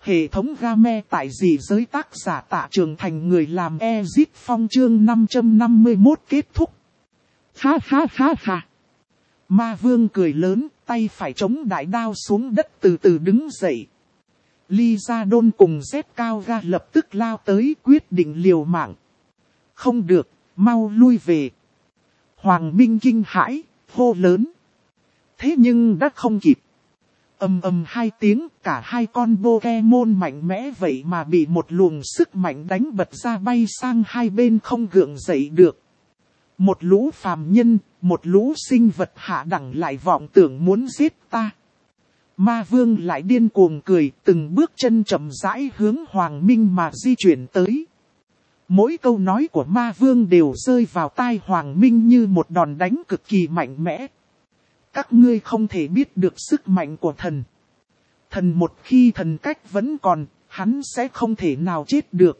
Hệ thống game tại dị giới tác giả Tạ Trường Thành người làm Exit Phong chương 551 kết thúc. Ha ha ha ha. Ma Vương cười lớn, tay phải chống đại đao xuống đất từ từ đứng dậy. Ly Gia Đôn cùng Z Cao Ga lập tức lao tới quyết định liều mạng. Không được, mau lui về. Hoàng Minh kinh hãi, hô lớn. Thế nhưng đã không kịp. Ầm ầm hai tiếng, cả hai con Pokemon mạnh mẽ vậy mà bị một luồng sức mạnh đánh bật ra bay sang hai bên không gượng dậy được. Một lũ phàm nhân, một lũ sinh vật hạ đẳng lại vọng tưởng muốn giết ta. Ma Vương lại điên cuồng cười, từng bước chân chậm rãi hướng Hoàng Minh mà di chuyển tới. Mỗi câu nói của Ma Vương đều rơi vào tai Hoàng Minh như một đòn đánh cực kỳ mạnh mẽ. Các ngươi không thể biết được sức mạnh của thần. Thần một khi thần cách vẫn còn, hắn sẽ không thể nào chết được.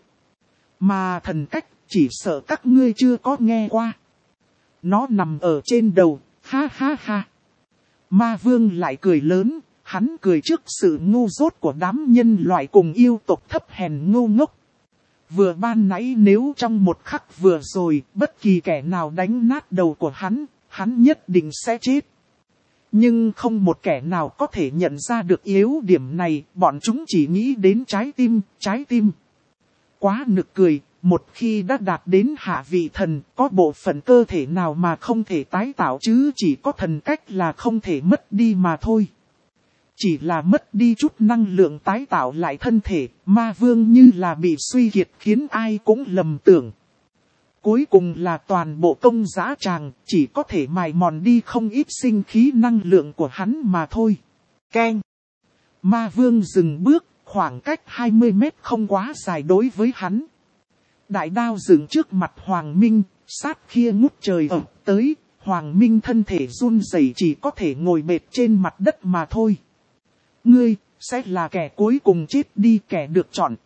Mà thần cách, chỉ sợ các ngươi chưa có nghe qua. Nó nằm ở trên đầu, ha ha ha. Ma Vương lại cười lớn, hắn cười trước sự ngu dốt của đám nhân loại cùng yêu tộc thấp hèn ngu ngốc. Vừa ban nãy nếu trong một khắc vừa rồi, bất kỳ kẻ nào đánh nát đầu của hắn nhất định sẽ chết. Nhưng không một kẻ nào có thể nhận ra được yếu điểm này, bọn chúng chỉ nghĩ đến trái tim. Quá nực cười, một khi đã đạt đến hạ vị thần, có bộ phận cơ thể nào mà không thể tái tạo chứ, chỉ có thần cách là không thể mất đi mà thôi. Chỉ là mất đi chút năng lượng tái tạo lại thân thể, Ma Vương như là bị suy kiệt khiến ai cũng lầm tưởng. Cuối cùng là toàn bộ công dã tràng, chỉ có thể mài mòn đi không ít sinh khí năng lượng của hắn mà thôi. Keng! Ma Vương dừng bước, khoảng cách 20 mét không quá dài đối với hắn. Đại đao dựng trước mặt Hoàng Minh, sát kia ngút trời ập tới, Hoàng Minh thân thể run rẩy chỉ có thể ngồi bệt trên mặt đất mà thôi. Ngươi, sẽ là kẻ cuối cùng chết đi, kẻ được chọn.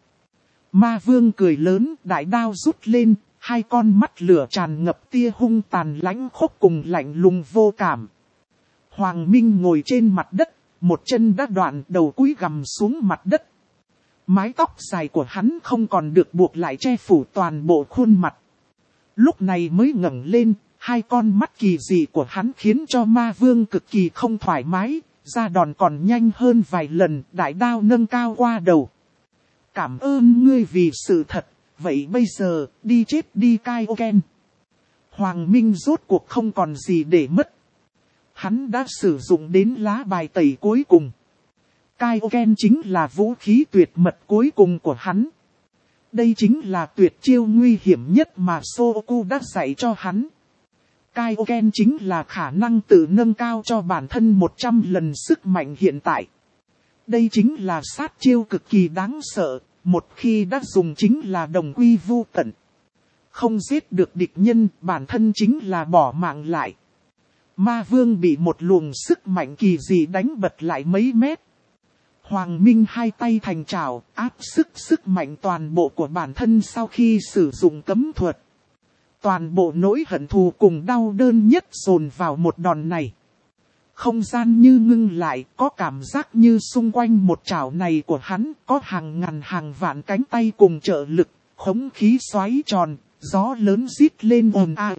Ma Vương cười lớn, đại đao rút lên. Hai con mắt lửa tràn ngập tia hung tàn lãnh khốc cùng lạnh lùng vô cảm. Hoàng Minh ngồi trên mặt đất, một chân đã đoạn, đầu cúi gằm xuống mặt đất. Mái tóc dài của hắn không còn được buộc lại che phủ toàn bộ khuôn mặt. Lúc này mới ngẩng lên, hai con mắt kỳ dị của hắn khiến cho Ma Vương cực kỳ không thoải mái, ra đòn còn nhanh hơn vài lần, đại đao nâng cao qua đầu. Cảm ơn ngươi vì sự thật. Vậy bây giờ, đi chết đi Kaioken. Hoàng Minh rốt cuộc không còn gì để mất. Hắn đã sử dụng đến lá bài tẩy cuối cùng. Kaioken chính là vũ khí tuyệt mật cuối cùng của hắn. Đây chính là tuyệt chiêu nguy hiểm nhất mà Soku đã dạy cho hắn. Kaioken chính là khả năng tự nâng cao cho bản thân 100 lần sức mạnh hiện tại. Đây chính là sát chiêu cực kỳ đáng sợ. Một khi đã dùng chính là đồng quy vu tận. Không giết được địch nhân, bản thân chính là bỏ mạng lại. Ma Vương bị một luồng sức mạnh kỳ dị đánh bật lại mấy mét. Hoàng Minh hai tay thành trảo, áp sức mạnh toàn bộ của bản thân sau khi sử dụng cấm thuật. Toàn bộ nỗi hận thù cùng đau đớn nhất dồn vào một đòn này. Không gian như ngưng lại, có cảm giác như xung quanh một chảo này của hắn có hàng ngàn hàng vạn cánh tay cùng trợ lực, khống khí xoáy tròn, gió lớn rít lên ồn ào.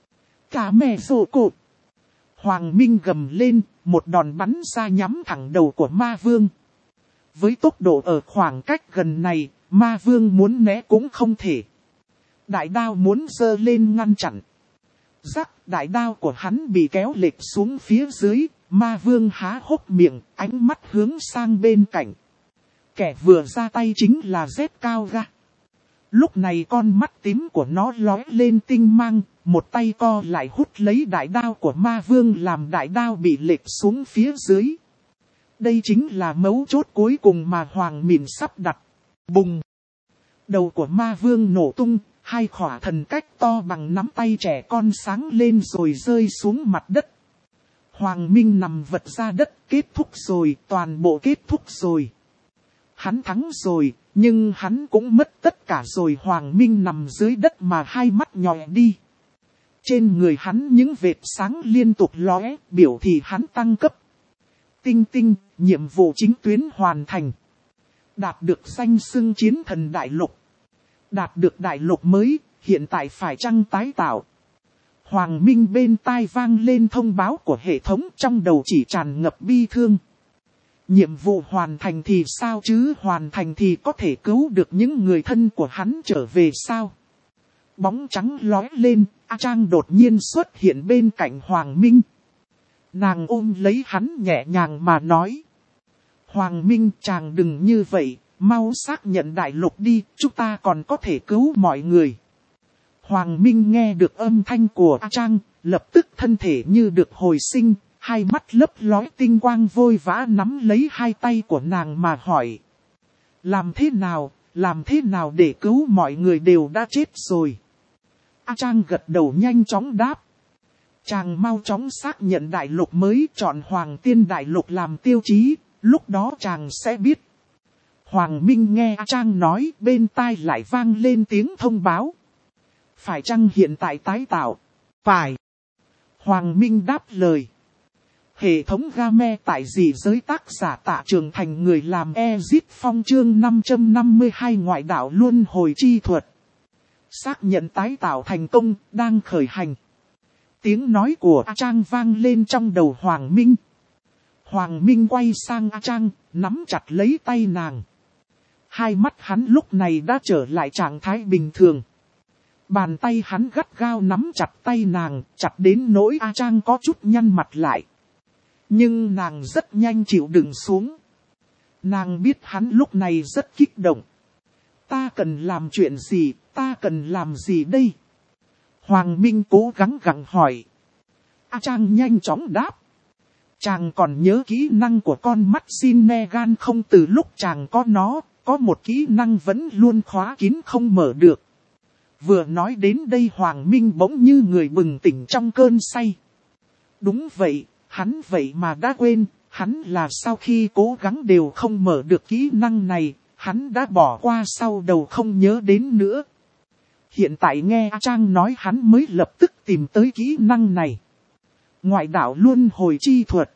Cả mẹ rồ cột. Hoàng Minh gầm lên, một đòn bắn ra nhắm thẳng đầu của Ma Vương. Với tốc độ ở khoảng cách gần này, Ma Vương muốn né cũng không thể. Đại đao muốn giơ lên ngăn chặn. Rắc, đại đao của hắn bị kéo lệch xuống phía dưới, Ma Vương há hốc miệng, ánh mắt hướng sang bên cạnh. Kẻ vừa ra tay chính là Z Cao Ga. Lúc này con mắt tím của nó lóe lên tinh mang, một tay co lại hút lấy đại đao của Ma Vương làm đại đao bị lệch xuống phía dưới. Đây chính là mấu chốt cuối cùng mà Hoàng Mìn sắp đặt. Bùng! Đầu của Ma Vương nổ tung. Hai khỏa thần cách to bằng nắm tay trẻ con sáng lên rồi rơi xuống mặt đất. Hoàng Minh nằm vật ra đất, kết thúc rồi, toàn bộ kết thúc rồi. Hắn thắng rồi, nhưng hắn cũng mất tất cả rồi. Hoàng Minh nằm dưới đất mà hai mắt nhòe đi. Trên người hắn những vệt sáng liên tục lóe, biểu thị hắn tăng cấp. Tinh tinh, nhiệm vụ chính tuyến hoàn thành. Đạt được danh xưng chiến thần đại lục. Đạt được đại lục mới, hiện tại phải chăng tái tạo? Hoàng Minh bên tai vang lên thông báo của hệ thống, trong đầu chỉ tràn ngập bi thương. Nhiệm vụ hoàn thành thì sao chứ, hoàn thành thì có thể cứu được những người thân của hắn trở về sao? Bóng trắng lóe lên, A Trang đột nhiên xuất hiện bên cạnh Hoàng Minh. Nàng ôm lấy hắn nhẹ nhàng mà nói. Hoàng Minh, chàng đừng như vậy, mau xác nhận đại lục đi, chúng ta còn có thể cứu mọi người. Hoàng Minh nghe được âm thanh của A Trang, lập tức thân thể như được hồi sinh, hai mắt lấp lóe tinh quang vội vã nắm lấy hai tay của nàng mà hỏi. Làm thế nào để cứu mọi người đều đã chết rồi? A Trang gật đầu nhanh chóng đáp. Chàng mau chóng xác nhận đại lục mới, chọn Hoàng Tiên đại lục làm tiêu chí, lúc đó chàng sẽ biết. Hoàng Minh nghe A Trang nói, bên tai lại vang lên tiếng thông báo. Phải chăng hiện tại tái tạo? Phải. Hoàng Minh đáp lời. Hệ thống game tại dị giới, tác giả Tạ Trường Thành, người làm Exit Phong, chương 552 ngoại đạo luân hồi chi thuật. Xác nhận tái tạo thành công, đang khởi hành. Tiếng nói của A Trang vang lên trong đầu Hoàng Minh. Hoàng Minh quay sang A Trang, nắm chặt lấy tay nàng. Hai mắt hắn lúc này đã trở lại trạng thái bình thường. Bàn tay hắn gắt gao nắm chặt tay nàng, chặt đến nỗi A Trang có chút nhăn mặt lại. Nhưng nàng rất nhanh chịu đựng xuống. Nàng biết hắn lúc này rất kích động. Ta cần làm chuyện gì, ta cần làm gì đây? Hoàng Minh cố gắng gặng hỏi. A Trang nhanh chóng đáp. Chàng còn nhớ kỹ năng của con mắt Sinegan không? Từ lúc chàng có nó, có một kỹ năng vẫn luôn khóa kín không mở được. Vừa nói đến đây Hoàng Minh bỗng như người bừng tỉnh trong cơn say. Đúng vậy, hắn vậy mà đã quên, hắn là sau khi cố gắng đều không mở được kỹ năng này, hắn đã bỏ qua sau đầu không nhớ đến nữa. Hiện tại nghe A Trang nói hắn mới lập tức tìm tới kỹ năng này. Ngoại đạo luân hồi chi thuật.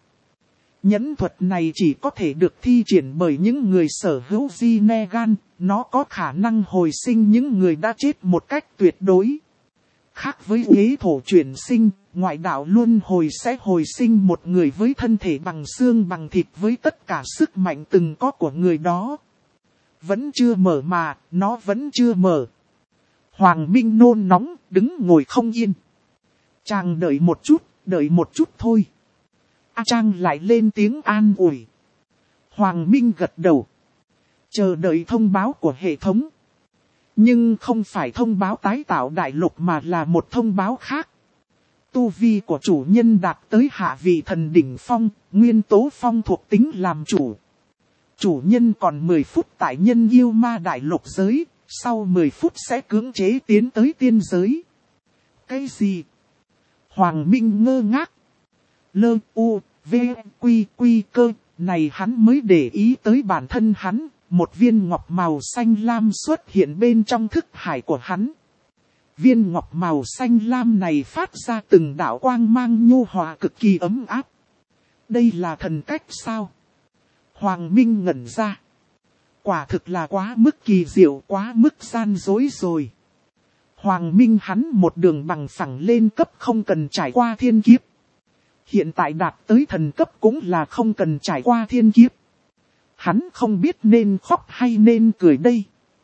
Nhẫn thuật này chỉ có thể được thi triển bởi những người sở hữu Sinegan, nó có khả năng hồi sinh những người đã chết một cách tuyệt đối. Khác với ghế thổ chuyển sinh, ngoại đạo luân hồi sẽ hồi sinh một người với thân thể bằng xương bằng thịt với tất cả sức mạnh từng có của người đó. Vẫn chưa mở mà, nó vẫn chưa mở. Hoàng Minh nôn nóng, đứng ngồi không yên. Chàng đợi một chút thôi. A Trang lại lên tiếng an ủi. Hoàng Minh gật đầu. Chờ đợi thông báo của hệ thống. Nhưng không phải thông báo tái tạo đại lục mà là một thông báo khác. Tu vi của chủ nhân đạt tới hạ vị thần đỉnh phong, nguyên tố phong thuộc tính làm chủ. Chủ nhân còn 10 phút tại nhân yêu ma đại lục giới, sau 10 phút sẽ cưỡng chế tiến tới tiên giới. Cái gì? Hoàng Minh ngơ ngác. Lơ u, v, quy cơ, này hắn mới để ý tới bản thân hắn, một viên ngọc màu xanh lam xuất hiện bên trong thức hải của hắn. Viên ngọc màu xanh lam này phát ra từng đạo quang mang nhu hòa cực kỳ ấm áp. Đây là thần cách sao? Hoàng Minh ngẩn ra. Quả thực là quá mức kỳ diệu, quá mức gian dối rồi. Hoàng Minh hắn một đường bằng phẳng lên cấp không cần trải qua thiên kiếp. Hiện tại đạt tới thần cấp cũng là không cần trải qua thiên kiếp. Hắn không biết nên khóc hay nên cười đây.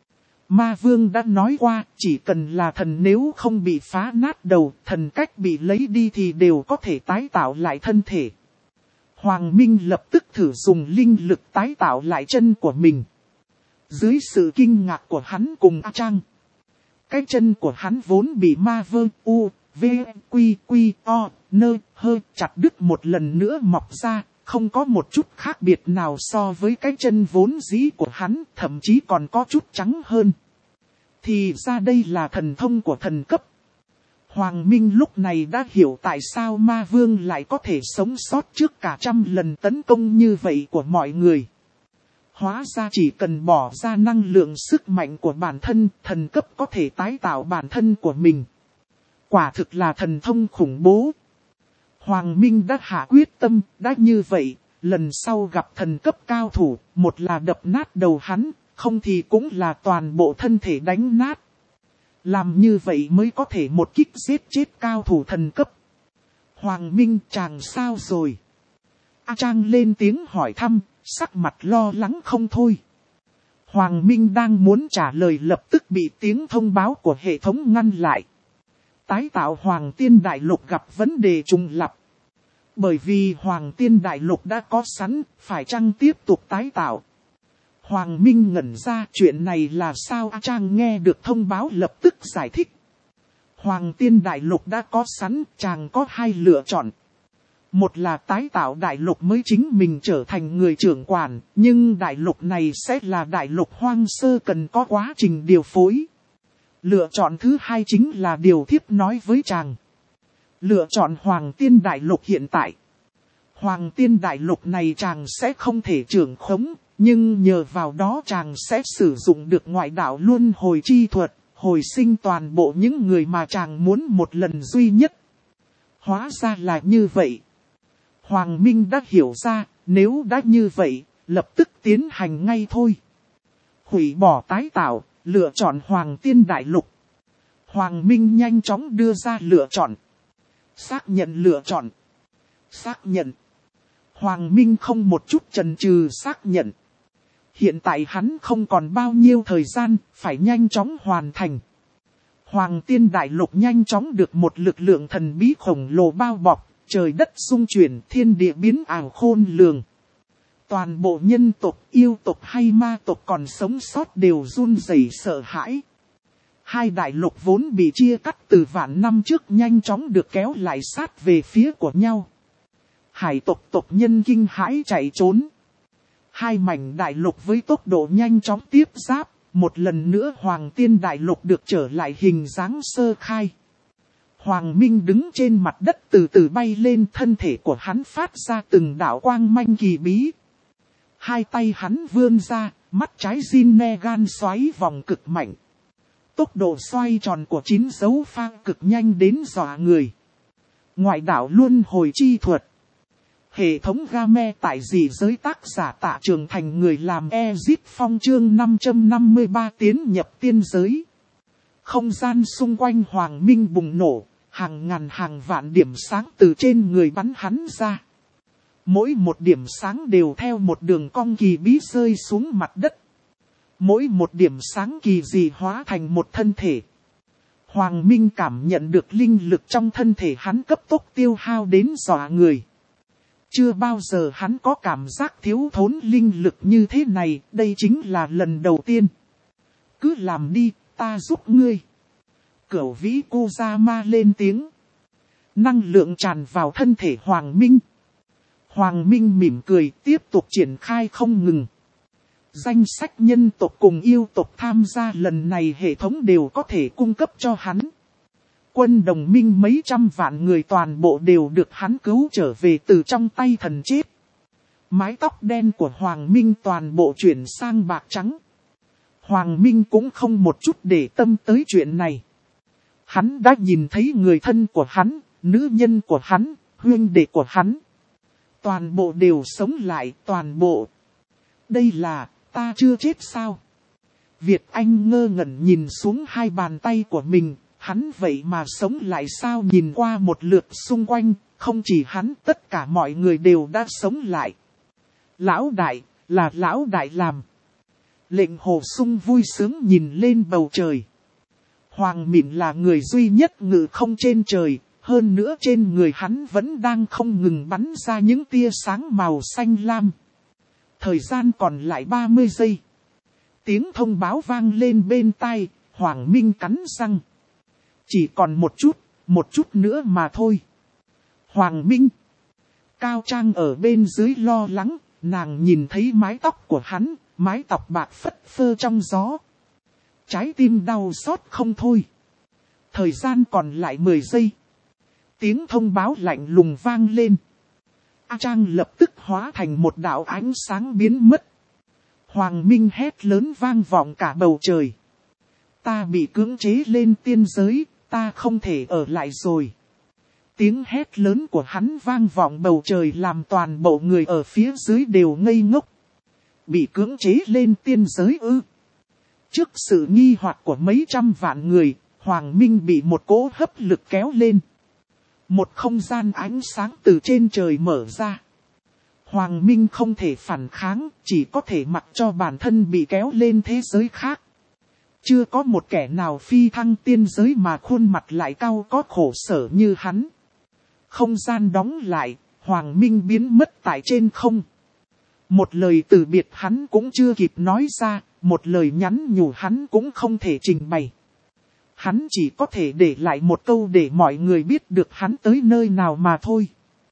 Ma Vương đã nói qua, chỉ cần là thần nếu không bị phá nát đầu, thần cách bị lấy đi thì đều có thể tái tạo lại thân thể. Hoàng Minh lập tức thử dùng linh lực tái tạo lại chân của mình. Dưới sự kinh ngạc của hắn cùng A Trang, cái chân của hắn vốn bị Ma Vương U, V, Quy, O, Nơ, Hơ chặt đứt một lần nữa mọc ra, không có một chút khác biệt nào so với cái chân vốn dĩ của hắn, thậm chí còn có chút trắng hơn. Thì ra đây là thần thông của thần cấp. Hoàng Minh lúc này đã hiểu tại sao Ma Vương lại có thể sống sót trước cả 100 lần tấn công như vậy của mọi người. Hóa ra chỉ cần bỏ ra năng lượng sức mạnh của bản thân, thần cấp có thể tái tạo bản thân của mình. Quả thực là thần thông khủng bố. Hoàng Minh đã hạ quyết tâm, đã như vậy, lần sau gặp thần cấp cao thủ, một là đập nát đầu hắn, không thì cũng là toàn bộ thân thể đánh nát. Làm như vậy mới có thể một kích giết chết cao thủ thần cấp. Hoàng Minh chàng sao rồi? A Trang lên tiếng hỏi thăm, sắc mặt lo lắng không thôi. Hoàng Minh đang muốn trả lời lập tức bị tiếng thông báo của hệ thống ngăn lại. Tái tạo Hoàng Tiên Đại Lục gặp vấn đề trùng lặp. Bởi vì Hoàng Tiên Đại Lục đã có sẵn, phải chăng tiếp tục tái tạo? Hoàng Minh ngẩn ra, chuyện này là sao? A Trang nghe được thông báo lập tức giải thích. Hoàng Tiên Đại Lục đã có sẵn, chàng có hai lựa chọn. Một là tái tạo đại lục mới chính mình trở thành người trưởng quản, nhưng đại lục này sẽ là đại lục hoang sơ cần có quá trình điều phối. Lựa chọn thứ hai chính là điều thiếp nói với chàng. Lựa chọn Hoàng Tiên Đại Lục hiện tại. Hoàng Tiên Đại Lục này chàng sẽ không thể trưởng khống, nhưng nhờ vào đó chàng sẽ sử dụng được ngoại đạo luân hồi chi thuật, hồi sinh toàn bộ những người mà chàng muốn một lần duy nhất. Hóa ra là như vậy. Hoàng Minh đã hiểu ra, nếu đã như vậy, lập tức tiến hành ngay thôi. Hủy bỏ tái tạo, lựa chọn Hoàng Tiên Đại Lục. Hoàng Minh nhanh chóng đưa ra lựa chọn. Xác nhận lựa chọn. Xác nhận. Hoàng Minh không một chút chần chừ xác nhận. Hiện tại hắn không còn bao nhiêu thời gian, phải nhanh chóng hoàn thành. Hoàng Tiên Đại Lục nhanh chóng được một lực lượng thần bí khổng lồ bao bọc, trời đất xung chuyển, thiên địa biến ảo khôn lường. Toàn bộ nhân tộc, yêu tộc hay ma tộc còn sống sót đều run rẩy sợ hãi. Hai đại lục vốn bị chia cắt từ vạn năm trước nhanh chóng được kéo lại sát về phía của nhau. Hải tộc tộc nhân kinh hãi chạy trốn. Hai mảnh đại lục với tốc độ nhanh chóng tiếp giáp, một lần nữa Hoàng Tiên Đại Lục được trở lại hình dáng sơ khai. Hoàng Minh đứng trên mặt đất từ từ bay lên, thân thể của hắn phát ra từng đạo quang manh kỳ bí. Hai tay hắn vươn ra, mắt trái Zinnegan xoáy vòng cực mạnh. Tốc độ xoay tròn của 9 dấu pha cực nhanh đến dọa người. Ngoại đạo luân hồi chi thuật. Hệ thống game tại dị giới tác giả Tạ Trường Thành người làm Ezit Phong chương 553 tiến nhập tiên giới. Không gian xung quanh Hoàng Minh bùng nổ, hàng ngàn hàng vạn điểm sáng từ trên người bắn hắn ra. Mỗi một điểm sáng đều theo một đường cong kỳ bí rơi xuống mặt đất. Mỗi một điểm sáng kỳ dị hóa thành một thân thể. Hoàng Minh cảm nhận được linh lực trong thân thể hắn cấp tốc tiêu hao đến dọa người. Chưa bao giờ hắn có cảm giác thiếu thốn linh lực như thế này, đây chính là lần đầu tiên. Cứ làm đi, ta giúp ngươi. Cửu vĩ Kozama lên tiếng. Năng lượng tràn vào thân thể Hoàng Minh. Hoàng Minh mỉm cười tiếp tục triển khai không ngừng. Danh sách nhân tộc cùng yêu tộc tham gia lần này hệ thống đều có thể cung cấp cho hắn. Quân đồng minh mấy trăm vạn người toàn bộ đều được hắn cứu trở về từ trong tay thần chết. Mái tóc đen của Hoàng Minh toàn bộ chuyển sang bạc trắng. Hoàng Minh cũng không một chút để tâm tới chuyện này. Hắn đã nhìn thấy người thân của hắn, nữ nhân của hắn, huynh đệ của hắn. Toàn bộ đều sống lại, toàn bộ. Đây là, ta chưa chết sao? Việt Anh ngơ ngẩn nhìn xuống hai bàn tay của mình, hắn vậy mà sống lại sao? Nhìn qua một lượt xung quanh, không chỉ hắn, tất cả mọi người đều đã sống lại. Lão đại, là lão đại làm. Lệnh Hồ Sung vui sướng nhìn lên bầu trời. Hoàng Mịn là người duy nhất ngự không trên trời, hơn nữa trên người hắn vẫn đang không ngừng bắn ra những tia sáng màu xanh lam. Thời gian còn lại 30 giây. Tiếng thông báo vang lên bên tai, Hoàng Minh cắn răng. Chỉ còn một chút nữa mà thôi. Hoàng Minh. Cao Trang ở bên dưới lo lắng, nàng nhìn thấy mái tóc của hắn, mái tóc bạc phất phơ trong gió. Trái tim đau xót không thôi. Thời gian còn lại 10 giây. Tiếng thông báo lạnh lùng vang lên. A Trang lập tức hóa thành một đạo ánh sáng biến mất. Hoàng Minh hét lớn vang vọng cả bầu trời. Ta bị cưỡng chế lên tiên giới, ta không thể ở lại rồi. Tiếng hét lớn của hắn vang vọng bầu trời làm toàn bộ người ở phía dưới đều ngây ngốc. Bị cưỡng chế lên tiên giới ư? Trước sự nghi hoặc của mấy trăm vạn người, Hoàng Minh bị một cỗ hấp lực kéo lên. Một không gian ánh sáng từ trên trời mở ra. Hoàng Minh không thể phản kháng, chỉ có thể mặc cho bản thân bị kéo lên thế giới khác. Chưa có một kẻ nào phi thăng tiên giới mà khuôn mặt lại cao có khổ sở như hắn. Không gian đóng lại, Hoàng Minh biến mất tại trên không. Một lời từ biệt hắn cũng chưa kịp nói ra, một lời nhắn nhủ hắn cũng không thể trình bày. Hắn chỉ có thể để lại một câu để mọi người biết được hắn tới nơi nào mà thôi.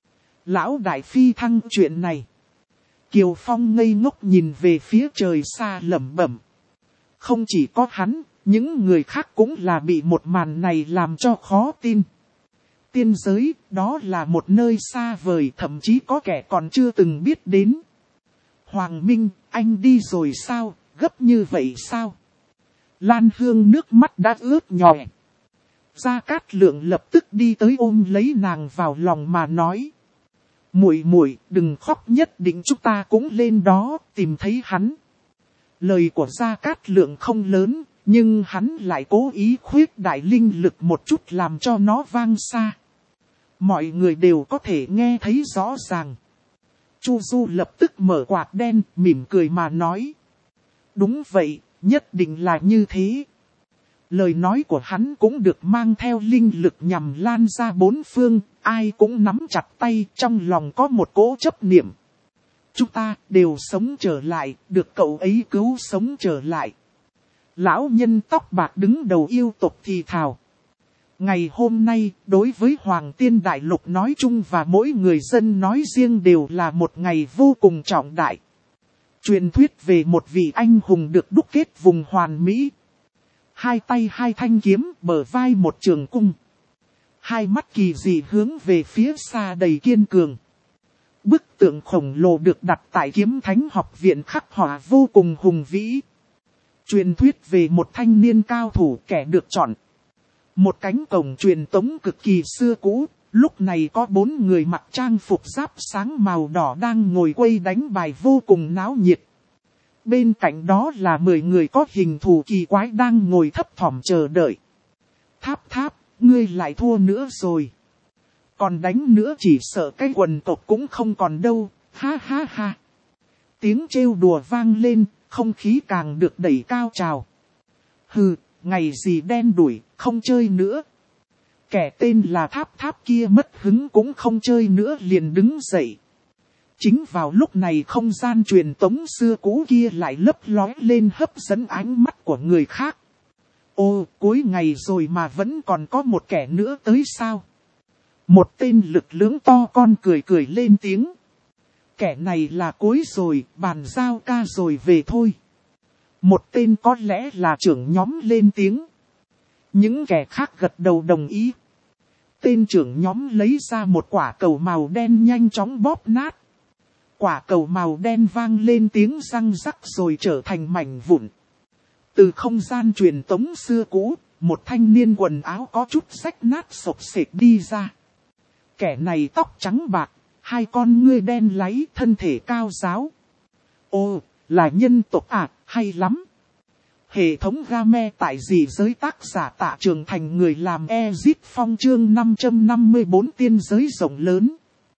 Lão đại phi thăng chuyện này. Kiều Phong ngây ngốc nhìn về phía trời xa lẩm bẩm. Không chỉ có hắn, những người khác cũng là bị một màn này làm cho khó tin. Tiên giới, đó là một nơi xa vời, thậm chí có kẻ còn chưa từng biết đến. Hoàng Minh, anh đi rồi sao, gấp như vậy sao? Lan Hương nước mắt đã ướt nhòe. Gia Cát Lượng lập tức đi tới ôm lấy nàng vào lòng mà nói. Muội muội, đừng khóc, nhất định chúng ta cũng lên đó tìm thấy hắn. Lời của Gia Cát Lượng không lớn, nhưng hắn lại cố ý khuyết đại linh lực một chút làm cho nó vang xa. Mọi người đều có thể nghe thấy rõ ràng. Chu Du lập tức mở quạt đen, mỉm cười mà nói. Đúng vậy, nhất định là như thế. Lời nói của hắn cũng được mang theo linh lực nhằm lan ra bốn phương, ai cũng nắm chặt tay, trong lòng có một cỗ chấp niệm. Chúng ta đều sống trở lại, được cậu ấy cứu sống trở lại. Lão nhân tóc bạc đứng đầu yêu tộc thì thào. Ngày hôm nay, đối với Hoàng Tiên Đại Lục nói chung và mỗi người dân nói riêng đều là một ngày vô cùng trọng đại. Truyền thuyết về một vị anh hùng được đúc kết vùng hoàn mỹ. Hai tay hai thanh kiếm, bờ vai một trường cung. Hai mắt kỳ dị hướng về phía xa đầy kiên cường. Bức tượng khổng lồ được đặt tại Kiếm Thánh học viện khắc họa vô cùng hùng vĩ. Truyền thuyết về một thanh niên cao thủ kẻ được chọn. Một cánh cổng truyền tống cực kỳ xưa cũ, lúc này có 4 người mặc trang phục giáp sáng màu đỏ đang ngồi quây đánh bài vô cùng náo nhiệt. Bên cạnh đó là 10 người có hình thù kỳ quái đang ngồi thấp thỏm chờ đợi. Tháp tháp, ngươi lại thua nữa rồi. Còn đánh nữa chỉ sợ cái quần tộc cũng không còn đâu, ha ha ha. Tiếng trêu đùa vang lên, không khí càng được đẩy cao trào. Hừ, ngày gì đen đủi, không chơi nữa. Kẻ tên là Tháp Tháp kia mất hứng cũng không chơi nữa liền đứng dậy. Chính vào lúc này không gian truyền tống xưa cũ kia lại lấp lóe lên hấp dẫn ánh mắt của người khác. Ô, cuối ngày rồi mà vẫn còn có một kẻ nữa tới sao? Một tên lực lưỡng to con cười cười lên tiếng. Kẻ này là cuối rồi, bàn giao ca rồi về thôi. Một tên có lẽ là trưởng nhóm lên tiếng. Những kẻ khác gật đầu đồng ý. Tên trưởng nhóm lấy ra một quả cầu màu đen nhanh chóng bóp nát. Quả cầu màu đen vang lên tiếng răng rắc rồi trở thành mảnh vụn. Từ không gian truyền tống xưa cũ, một thanh niên quần áo có chút rách nát xộc xệch đi ra. Kẻ này tóc trắng bạc, hai con ngươi đen láy, thân thể cao ráo. Ô, là nhân tộc à, hay lắm. Hệ thống game tại dị giới tác giả Tạ Trường Thành người làm Ezit Phong chương 554 tiên giới rộng lớn.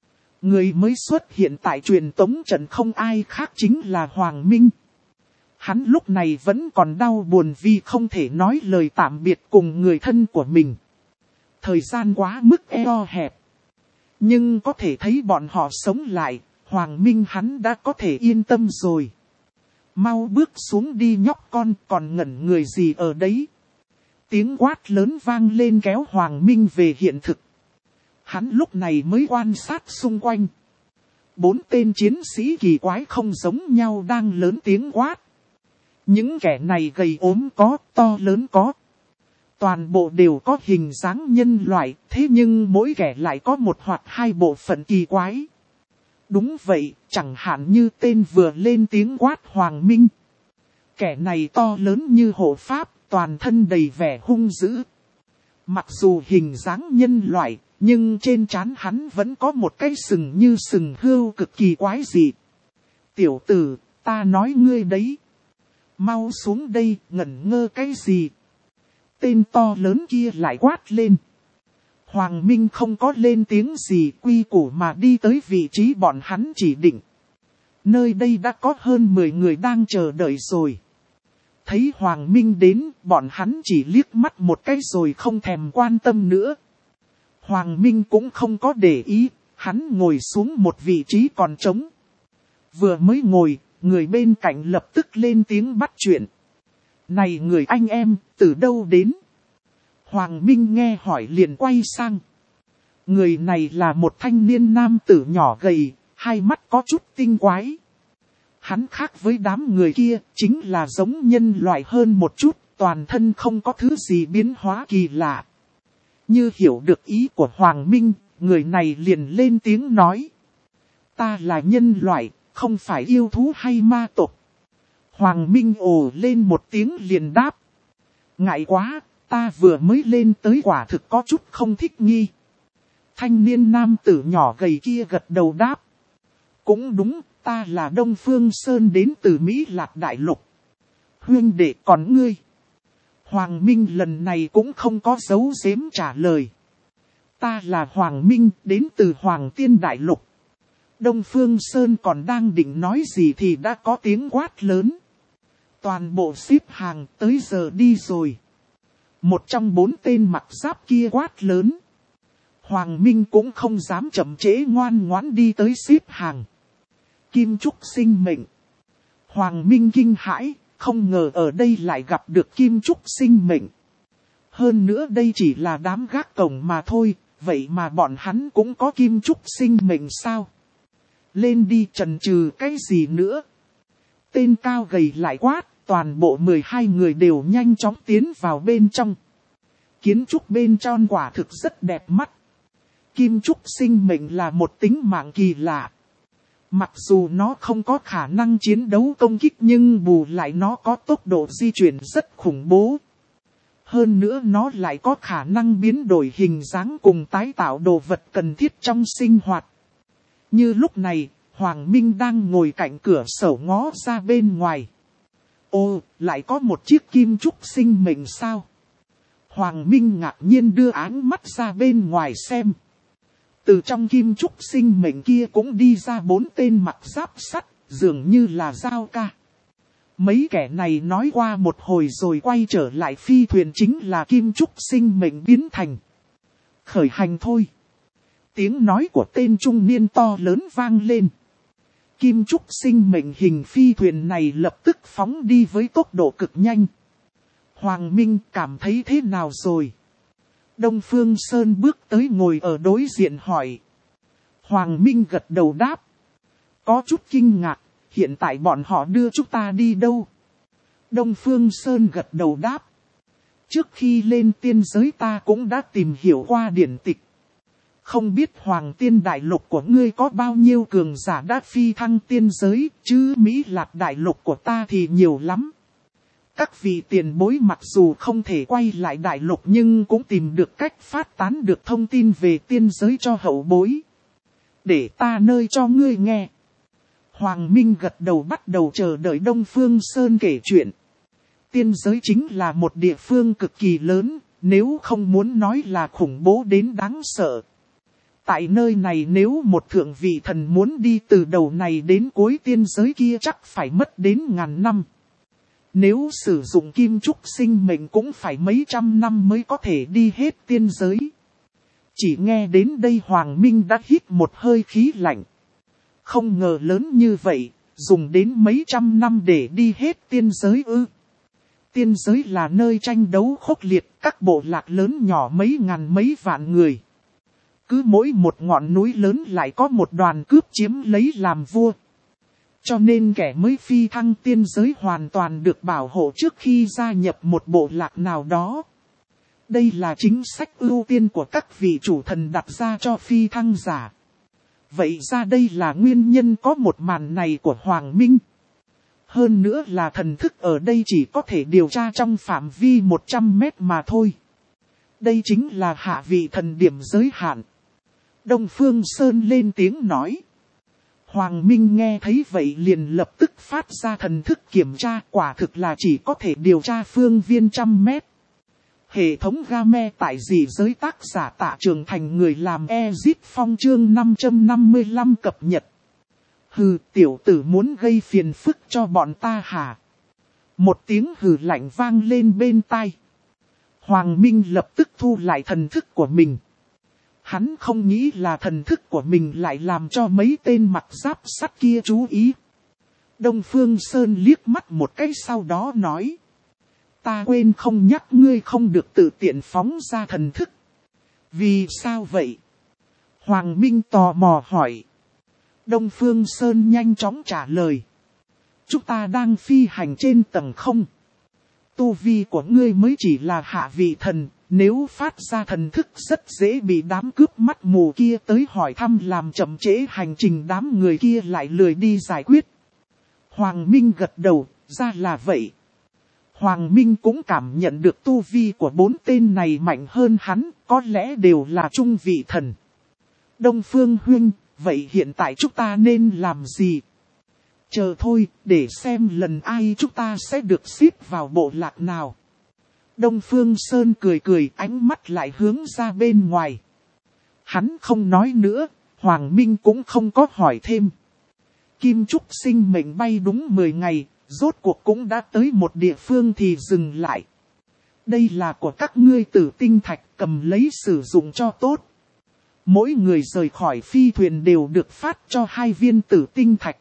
Người mới xuất hiện tại truyền tống trận không ai khác chính là Hoàng Minh. Hắn lúc này vẫn còn đau buồn vì không thể nói lời tạm biệt cùng người thân của mình. Thời gian quá mức eo hẹp. Nhưng có thể thấy bọn họ sống lại, Hoàng Minh hắn đã có thể yên tâm rồi. Mau bước xuống đi nhóc con, còn ngẩn người gì ở đấy. Tiếng quát lớn vang lên kéo Hoàng Minh về hiện thực. Hắn lúc này mới quan sát xung quanh. 4 tên chiến sĩ kỳ quái không giống nhau đang lớn tiếng quát. Những kẻ này gầy ốm có, to lớn có. Toàn bộ đều có hình dáng nhân loại, thế nhưng mỗi kẻ lại có một hoặc hai bộ phận kỳ quái. Đúng vậy, chẳng hạn như tên vừa lên tiếng quát Hoàng Minh. Kẻ này to lớn như hộ pháp, toàn thân đầy vẻ hung dữ. Mặc dù hình dáng nhân loại, Nhưng trên trán hắn vẫn có một cái sừng như sừng hươu cực kỳ quái dị. Tiểu tử, ta nói ngươi đấy. Mau xuống đây, ngẩn ngơ cái gì? Tên to lớn kia lại quát lên. Hoàng Minh không có lên tiếng gì, quy củ mà đi tới vị trí bọn hắn chỉ định. Nơi đây đã có hơn 10 người đang chờ đợi rồi. Thấy Hoàng Minh đến, bọn hắn chỉ liếc mắt một cái rồi không thèm quan tâm nữa. Hoàng Minh cũng không có để ý, hắn ngồi xuống một vị trí còn trống. Vừa mới ngồi, người bên cạnh lập tức lên tiếng bắt chuyện. Này người anh em, từ đâu đến? Hoàng Minh nghe hỏi liền quay sang. Người này là một thanh niên nam tử nhỏ gầy, hai mắt có chút tinh quái. Hắn khác với đám người kia, chính là giống nhân loại hơn một chút, toàn thân không có thứ gì biến hóa kỳ lạ. Như hiểu được ý của Hoàng Minh, người này liền lên tiếng nói. Ta là nhân loại, không phải yêu thú hay ma tộc. Hoàng Minh ồ lên một tiếng liền đáp. Ngại quá, ta vừa mới lên tới quả thực có chút không thích nghi. Thanh niên nam tử nhỏ gầy kia gật đầu đáp. Cũng đúng, ta là Đông Phương Sơn đến từ Mỹ Lạc Đại Lục. Huynh đệ còn ngươi. Hoàng Minh lần này cũng không có giấu giếm trả lời. Ta là Hoàng Minh đến từ Hoàng Tiên Đại Lục. Đông Phương Sơn còn đang định nói gì thì đã có tiếng quát lớn. Toàn bộ xếp hàng tới giờ đi rồi. Một trong 4 tên mặc giáp kia quát lớn. Hoàng Minh cũng không dám chậm trễ ngoan ngoãn đi tới xếp hàng. Kim Trúc sinh mệnh. Hoàng Minh kinh hãi, không ngờ ở đây lại gặp được Kim Trúc sinh mệnh. Hơn nữa đây chỉ là đám gác cổng mà thôi, vậy mà bọn hắn cũng có Kim Trúc sinh mệnh sao? Lên đi chần chừ cái gì nữa? Tên cao gầy lại quát, toàn bộ 12 người đều nhanh chóng tiến vào bên trong. Kiến trúc bên trong quả thực rất đẹp mắt. Kim Trúc sinh mệnh là một tính mạng kỳ lạ. Mặc dù nó không có khả năng chiến đấu công kích nhưng bù lại nó có tốc độ di chuyển rất khủng bố. Hơn nữa nó lại có khả năng biến đổi hình dáng cùng tái tạo đồ vật cần thiết trong sinh hoạt. Như lúc này, Hoàng Minh đang ngồi cạnh cửa sổ ngó ra bên ngoài. Ồ, lại có một chiếc Kim Trúc sinh mệnh sao? Hoàng Minh ngạc nhiên đưa áng mắt ra bên ngoài xem. Từ trong Kim Trúc sinh mệnh kia cũng đi ra 4 tên mặc giáp sắt, dường như là Giao Ca. Mấy kẻ này nói qua một hồi rồi quay trở lại phi thuyền chính là Kim Trúc sinh mệnh biến thành. Khởi hành thôi. Tiếng nói của tên trung niên to lớn vang lên. Kim Trúc sinh mệnh hình phi thuyền này lập tức phóng đi với tốc độ cực nhanh. Hoàng Minh cảm thấy thế nào rồi? Đông Phương Sơn bước tới ngồi ở đối diện hỏi. Hoàng Minh gật đầu đáp. Có chút kinh ngạc, hiện tại bọn họ đưa chúng ta đi đâu? Đông Phương Sơn gật đầu đáp. Trước khi lên tiên giới ta cũng đã tìm hiểu qua điển tịch. Không biết Hoàng Tiên Đại Lục của ngươi có bao nhiêu cường giả đã phi thăng tiên giới, chứ Mỹ Lạc Đại Lục của ta thì nhiều lắm. Các vị tiền bối mặc dù không thể quay lại đại lục nhưng cũng tìm được cách phát tán được thông tin về tiên giới cho hậu bối. Để ta nơi cho ngươi nghe. Hoàng Minh gật đầu bắt đầu chờ đợi Đông Phương Sơn kể chuyện. Tiên giới chính là một địa phương cực kỳ lớn, nếu không muốn nói là khủng bố đến đáng sợ. Tại nơi này nếu một thượng vị thần muốn đi từ đầu này đến cuối tiên giới kia chắc phải mất đến ngàn năm. Nếu sử dụng Kim Trúc sinh mệnh cũng phải mấy trăm năm mới có thể đi hết tiên giới. Chỉ nghe đến đây Hoàng Minh đã hít một hơi khí lạnh. Không ngờ lớn như vậy, dùng đến mấy trăm năm để đi hết tiên giới ư. Tiên giới là nơi tranh đấu khốc liệt, các bộ lạc lớn nhỏ mấy ngàn mấy vạn người. Cứ mỗi một ngọn núi lớn lại có một đoàn cướp chiếm lấy làm vua. Cho nên kẻ mới phi thăng tiên giới hoàn toàn được bảo hộ trước khi gia nhập một bộ lạc nào đó. Đây là chính sách ưu tiên của các vị chủ thần đặt ra cho phi thăng giả. Vậy ra đây là nguyên nhân có một màn này của Hoàng Minh. Hơn nữa là thần thức ở đây chỉ có thể điều tra trong phạm vi 100 mét mà thôi. Đây chính là hạ vị thần điểm giới hạn. Đông Phương Sơn lên tiếng nói. Hoàng Minh nghe thấy vậy liền lập tức phát ra thần thức kiểm tra, quả thực là chỉ có thể điều tra phương viên 100 mét. Hệ thống game tại dị giới tác giả Tạ Trường Thành người làm Exit Phong chương 555 cập nhật. Hừ, tiểu tử muốn gây phiền phức cho bọn ta hả? Một tiếng hừ lạnh vang lên bên tai. Hoàng Minh lập tức thu lại thần thức của mình. Hắn không nghĩ là thần thức của mình lại làm cho mấy tên mặc giáp sắt kia chú ý. Đông Phương Sơn liếc mắt một cái sau đó nói. Ta quên không nhắc ngươi không được tự tiện phóng ra thần thức. Vì sao vậy? Hoàng Minh tò mò hỏi. Đông Phương Sơn nhanh chóng trả lời. Chúng ta đang phi hành trên tầng không. Tu vi của ngươi mới chỉ là hạ vị thần. Nếu phát ra thần thức rất dễ bị đám cướp mắt mù kia tới hỏi thăm làm chậm trễ hành trình đám người kia lại lười đi giải quyết. Hoàng Minh gật đầu, ra là vậy. Hoàng Minh cũng cảm nhận được tu vi của 4 tên này mạnh hơn hắn, có lẽ đều là trung vị thần. Đông Phương Huynh, vậy hiện tại chúng ta nên làm gì? Chờ thôi, để xem lần ai chúng ta sẽ được xếp vào bộ lạc nào. Đông Phương Sơn cười cười, ánh mắt lại hướng ra bên ngoài. Hắn không nói nữa, Hoàng Minh cũng không có hỏi thêm. Kim Trúc sinh mệnh bay đúng 10 ngày, rốt cuộc cũng đã tới một địa phương thì dừng lại. Đây là của các ngươi Tử Tinh Thạch, cầm lấy sử dụng cho tốt. Mỗi người rời khỏi phi thuyền đều được phát cho 2 viên Tử Tinh Thạch.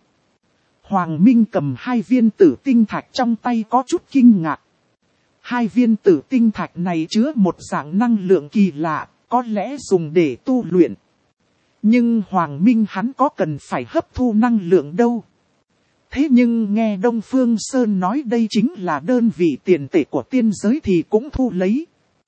Hoàng Minh cầm 2 viên Tử Tinh Thạch trong tay có chút kinh ngạc. 2 viên Tử Tinh Thạch này chứa một dạng năng lượng kỳ lạ, có lẽ dùng để tu luyện. Nhưng Hoàng Minh hắn có cần phải hấp thu năng lượng đâu. Thế nhưng nghe Đông Phương Sơn nói đây chính là đơn vị tiền tệ của tiên giới thì cũng thu lấy.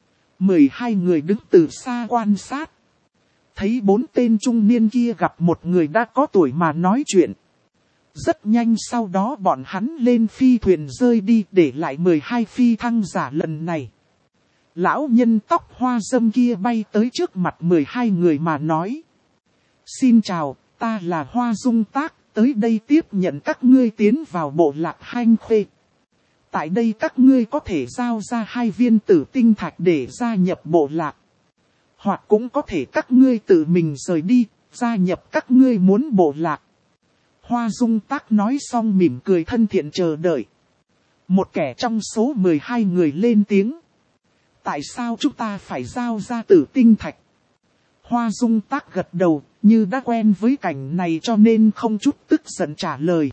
12 người đứng từ xa quan sát. Thấy 4 tên trung niên kia gặp một người đã có tuổi mà nói chuyện. Rất nhanh sau đó bọn hắn lên phi thuyền rơi đi để lại 12 phi thăng giả lần này. Lão nhân tóc hoa râm kia bay tới trước mặt 12 người mà nói. Xin chào, ta là Hoa Dung Tác, tới đây tiếp nhận các ngươi tiến vào bộ lạc Hanh Khê. Tại đây các ngươi có thể giao ra 2 viên Tử Tinh Thạch để gia nhập bộ lạc. Hoặc cũng có thể các ngươi tự mình rời đi, gia nhập các ngươi muốn bộ lạc. Hoa Dung Tác nói xong mỉm cười thân thiện chờ đợi. Một kẻ trong số 12 người lên tiếng. Tại sao chúng ta phải giao ra Tử Tinh Thạch? Hoa Dung Tác gật đầu, như đã quen với cảnh này cho nên không chút tức giận trả lời.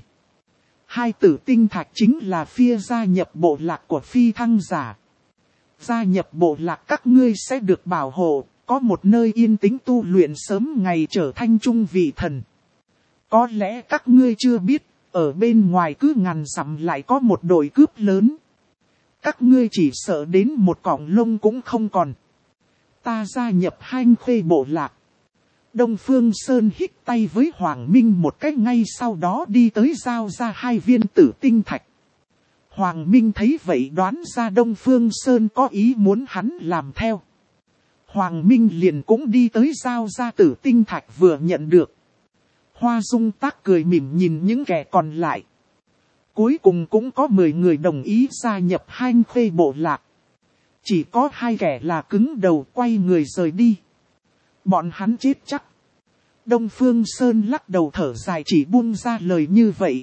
2 Tử Tinh Thạch chính là phía gia nhập bộ lạc của phi thăng giả. Gia nhập bộ lạc các ngươi sẽ được bảo hộ, có một nơi yên tĩnh tu luyện sớm ngày trở thành trung vị thần. Có lẽ các ngươi chưa biết, ở bên ngoài cứ ngàn dặm lại có một đội cướp lớn. Các ngươi chỉ sợ đến một cọng lông cũng không còn. Ta gia nhập Hanh Khê bộ lạc. Đông Phương Sơn hít tay với Hoàng Minh một cách ngay sau đó đi tới giao ra 2 viên Tử Tinh Thạch. Hoàng Minh thấy vậy đoán ra Đông Phương Sơn có ý muốn hắn làm theo. Hoàng Minh liền cũng đi tới giao ra Tử Tinh Thạch vừa nhận được. Hoa Dung Tác cười mỉm nhìn những kẻ còn lại. Cuối cùng cũng có 10 người đồng ý gia nhập Hanh Khê bộ lạc. Chỉ có 2 kẻ là cứng đầu quay người rời đi. Bọn hắn chết chắc. Đông Phương Sơn lắc đầu thở dài chỉ buông ra lời như vậy.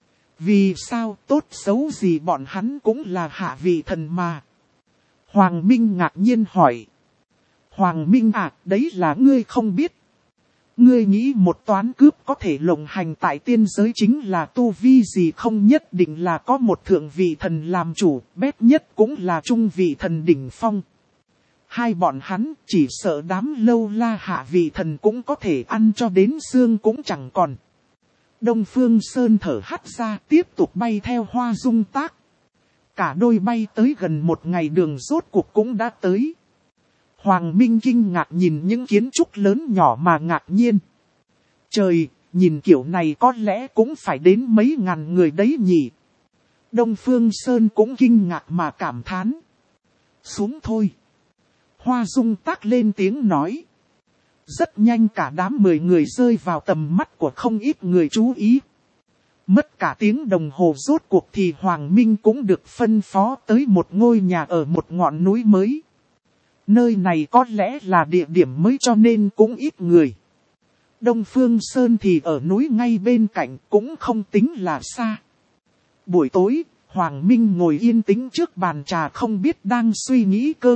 Vì sao tốt xấu gì bọn hắn cũng là hạ vị thần mà. Hoàng Minh ngạc nhiên hỏi. Hoàng Minh à, đấy là ngươi không biết. Ngươi nghĩ một toán cướp có thể lộng hành tại tiên giới chính là tu vi gì không nhất định là có một thượng vị thần làm chủ, bét nhất cũng là trung vị thần đỉnh phong. 2 bọn hắn chỉ sợ đám lâu la hạ vị thần cũng có thể ăn cho đến xương cũng chẳng còn. Đông Phương Sơn thở hắt ra tiếp tục bay theo Hoa Dung Tác. Cả đôi bay tới gần 1 ngày đường rốt cuộc cũng đã tới. Hoàng Minh kinh ngạc nhìn những kiến trúc lớn nhỏ mà ngạc nhiên. Trời, nhìn kiểu này có lẽ cũng phải đến mấy ngàn người đấy nhỉ. Đông Phương Sơn cũng kinh ngạc mà cảm thán. Xuống thôi. Hoa Dung Tác lên tiếng nói. Rất nhanh cả đám 10 người rơi vào tầm mắt của không ít người chú ý. Mất cả tiếng đồng hồ rốt cuộc thì Hoàng Minh cũng được phân phó tới một ngôi nhà ở một ngọn núi mới. Nơi này có lẽ là địa điểm mới cho nên cũng ít người. Đông Phương Sơn thì ở núi ngay bên cạnh cũng không tính là xa. Buổi tối, Hoàng Minh ngồi yên tĩnh trước bàn trà không biết đang suy nghĩ cơ,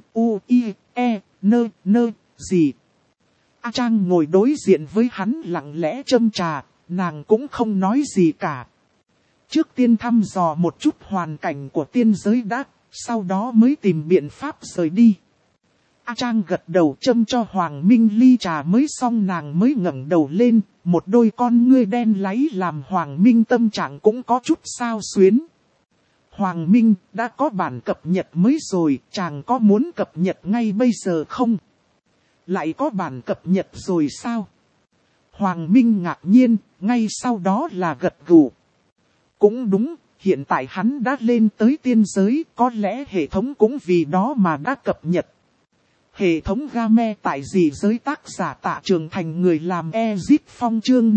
gì. A Trang ngồi đối diện với hắn lặng lẽ châm trà, nàng cũng không nói gì cả. Trước tiên thăm dò một chút hoàn cảnh của tiên giới đã, sau đó mới tìm biện pháp rời đi. A Trang gật đầu châm cho Hoàng Minh ly trà mới xong nàng mới ngẩng đầu lên, một đôi con ngươi đen láy làm Hoàng Minh tâm trạng cũng có chút xao xuyến. Hoàng Minh đã có bản cập nhật mới rồi, chàng có muốn cập nhật ngay bây giờ không? Lại có bản cập nhật rồi sao? Hoàng Minh ngạc nhiên, ngay sau đó là gật gù. Cũng đúng, hiện tại hắn đã lên tới tiên giới, có lẽ hệ thống cũng vì đó mà đã cập nhật. Hệ thống game tại dị giới tác giả Tạ Trường Thành người làm Ezip Phong chương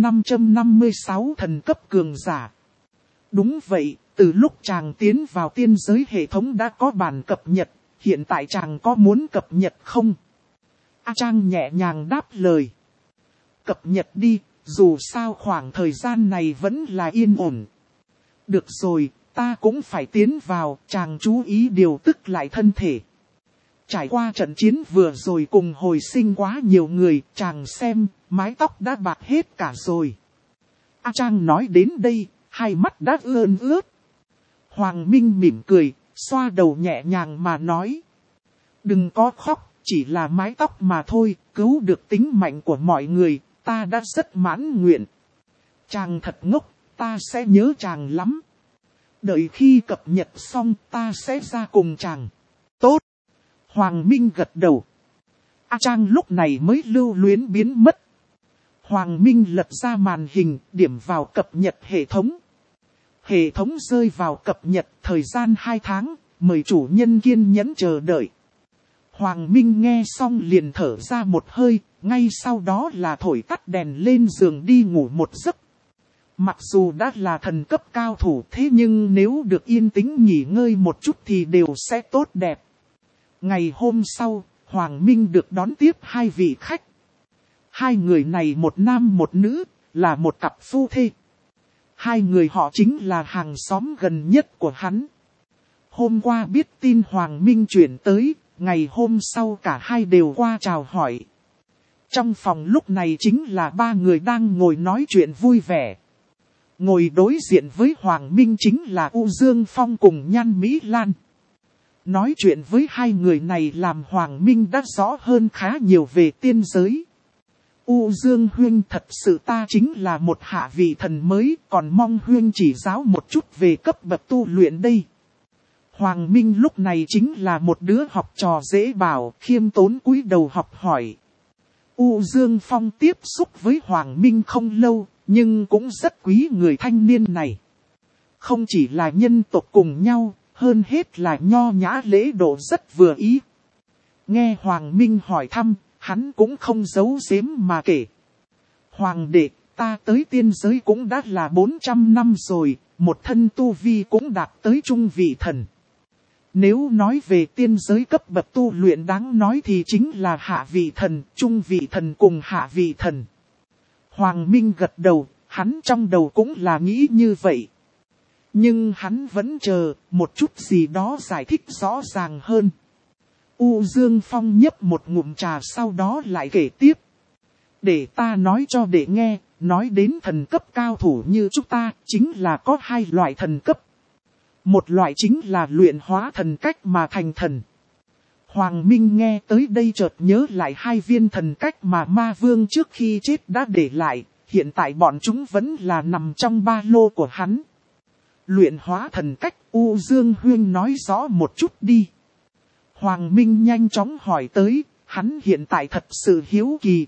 556 thần cấp cường giả. Đúng vậy, từ lúc chàng tiến vào tiên giới hệ thống đã có bản cập nhật, hiện tại chàng có muốn cập nhật không? A Trang nhẹ nhàng đáp lời. Cập nhật đi, dù sao khoảng thời gian này vẫn là yên ổn. Được rồi, ta cũng phải tiến vào, chàng chú ý điều tức lại thân thể. Trải qua trận chiến vừa rồi cùng hồi sinh quá nhiều người, chàng xem, mái tóc đã bạc hết cả rồi. A Trang nói đến đây, hai mắt đã ươn ướt. Hoàng Minh mỉm cười, xoa đầu nhẹ nhàng mà nói. Đừng có khóc, chỉ là mái tóc mà thôi, cứu được tính mạnh của mọi người, ta đã rất mãn nguyện. Chàng thật ngốc, ta sẽ nhớ chàng lắm. Đợi khi cập nhật xong ta sẽ ra cùng chàng. Tốt. Hoàng Minh gật đầu. A Trang lúc này mới lưu luyến biến mất. Hoàng Minh lật ra màn hình, điểm vào cập nhật hệ thống. Hệ thống rơi vào cập nhật thời gian 2 tháng, mời chủ nhân kiên nhẫn chờ đợi. Hoàng Minh nghe xong liền thở ra một hơi, ngay sau đó là thổi tắt đèn lên giường đi ngủ một giấc. Mặc dù đã là thần cấp cao thủ thế nhưng nếu được yên tĩnh nghỉ ngơi một chút thì đều sẽ tốt đẹp. Ngày hôm sau, Hoàng Minh được đón tiếp 2 vị khách. 2 người này một nam một nữ, là một cặp phu thê. 2 người họ chính là hàng xóm gần nhất của hắn. Hôm qua biết tin Hoàng Minh chuyển tới, ngày hôm sau cả hai đều qua chào hỏi. Trong phòng lúc này chính là 3 người đang ngồi nói chuyện vui vẻ. Ngồi đối diện với Hoàng Minh chính là U Dương Phong cùng Nhan Mỹ Lan. Nói chuyện với 2 người này làm Hoàng Minh đã rõ hơn khá nhiều về tiên giới. U Dương Huyên thật sự ta chính là một hạ vị thần mới, còn mong Huyên chỉ giáo một chút về cấp bậc tu luyện đây. Hoàng Minh lúc này chính là một đứa học trò dễ bảo, khiêm tốn cúi đầu học hỏi. U Dương Phong tiếp xúc với Hoàng Minh không lâu, nhưng cũng rất quý người thanh niên này. Không chỉ là nhân tộc cùng nhau, hơn hết là nho nhã lễ độ rất vừa ý. Nghe Hoàng Minh hỏi thăm, hắn cũng không giấu giếm mà kể. Hoàng đệ, ta tới tiên giới cũng đã là 400 năm rồi, một thân tu vi cũng đạt tới trung vị thần. Nếu nói về tiên giới cấp bậc tu luyện đáng nói thì chính là hạ vị thần, trung vị thần cùng hạ vị thần. Hoàng Minh gật đầu, hắn trong đầu cũng là nghĩ như vậy. Nhưng hắn vẫn chờ một chút gì đó giải thích rõ ràng hơn. U Dương Phong nhấp một ngụm trà sau đó lại kể tiếp. Để ta nói cho đệ nghe, nói đến thần cấp cao thủ như chúng ta, chính là có 2 loại thần cấp. Một loại chính là luyện hóa thần cách mà thành thần. Hoàng Minh nghe tới đây chợt nhớ lại 2 viên thần cách mà ma vương trước khi chết đã để lại, hiện tại bọn chúng vẫn là nằm trong ba lô của hắn. Luyện hóa thần cách, U Dương Huyên nói rõ một chút đi. Hoàng Minh nhanh chóng hỏi tới, hắn hiện tại thật sự hiếu kỳ.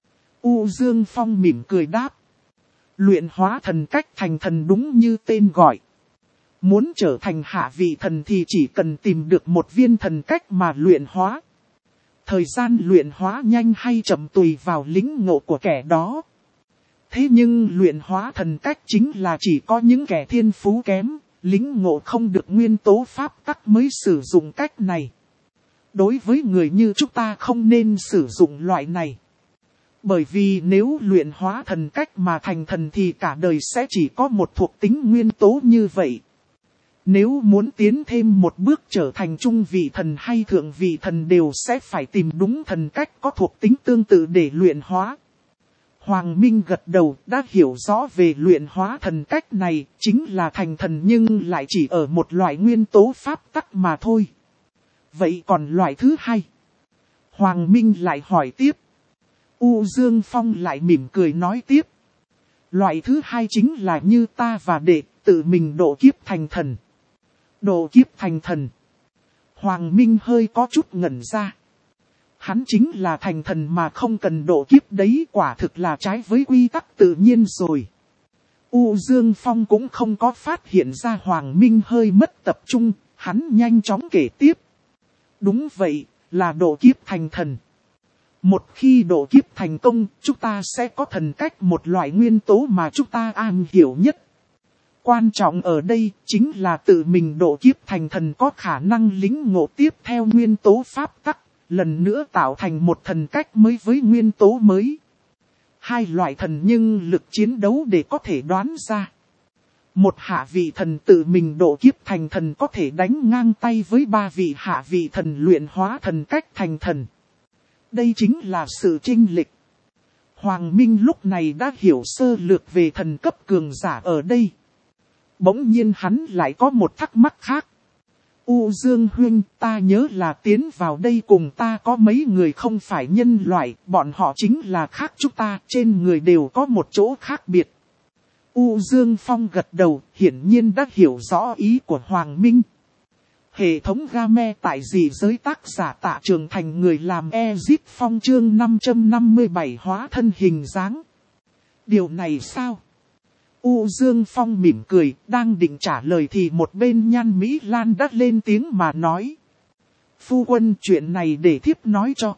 U Dương Phong mỉm cười đáp. Luyện hóa thần cách thành thần đúng như tên gọi. Muốn trở thành hạ vị thần thì chỉ cần tìm được một viên thần cách mà luyện hóa. Thời gian luyện hóa nhanh hay chậm tùy vào lĩnh ngộ của kẻ đó. Thế nhưng luyện hóa thần cách chính là chỉ có những kẻ thiên phú kém, lĩnh ngộ không được nguyên tố pháp tắc mới sử dụng cách này. Đối với người như chúng ta không nên sử dụng loại này. Bởi vì nếu luyện hóa thần cách mà thành thần thì cả đời sẽ chỉ có một thuộc tính nguyên tố như vậy. Nếu muốn tiến thêm một bước trở thành trung vị thần hay thượng vị thần đều sẽ phải tìm đúng thần cách có thuộc tính tương tự để luyện hóa. Hoàng Minh gật đầu, đã hiểu rõ về luyện hóa thần cách này, chính là thành thần nhưng lại chỉ ở một loại nguyên tố pháp tắc mà thôi. Vậy còn loại thứ hai? Hoàng Minh lại hỏi tiếp. U Dương Phong lại mỉm cười nói tiếp. Loại thứ hai chính là như ta và đệ tự mình độ kiếp thành thần. Độ kiếp thành thần. Hoàng Minh hơi có chút ngẩn ra. Hắn chính là thành thần mà không cần độ kiếp đấy, quả thực là trái với quy tắc tự nhiên rồi. U Dương Phong cũng không có phát hiện ra Hoàng Minh hơi mất tập trung, hắn nhanh chóng kể tiếp. Đúng vậy, là độ kiếp thành thần. Một khi độ kiếp thành công, chúng ta sẽ có thần cách, một loại nguyên tố mà chúng ta am hiểu nhất. Quan trọng ở đây chính là tự mình độ kiếp thành thần có khả năng lĩnh ngộ tiếp theo nguyên tố pháp tắc, lần nữa tạo thành một thần cách mới với nguyên tố mới. Hai loại thần nhưng lực chiến đấu để có thể đoán ra. Một hạ vị thần tự mình độ kiếp thành thần có thể đánh ngang tay với ba vị hạ vị thần luyện hóa thần cách thành thần. Đây chính là sự chênh lệch. Hoàng Minh lúc này đã hiểu sơ lược về thần cấp cường giả ở đây. Bỗng nhiên hắn lại có một thắc mắc khác. U Dương huynh, ta nhớ là tiến vào đây cùng ta có mấy người không phải nhân loại, bọn họ chính là khác chúng ta, trên người đều có một chỗ khác biệt. U Dương Phong gật đầu, hiển nhiên đã hiểu rõ ý của Hoàng Minh. Hệ thống game tại dị giới tác giả Tạ Trường Thành người làm Ezit Phong chương 557 hóa thân hình dáng. Điều này sao? U Dương Phong mỉm cười, đang định trả lời thì một bên Nhan Mỹ Lan đã lên tiếng mà nói. Phu quân, chuyện này để thiếp nói cho.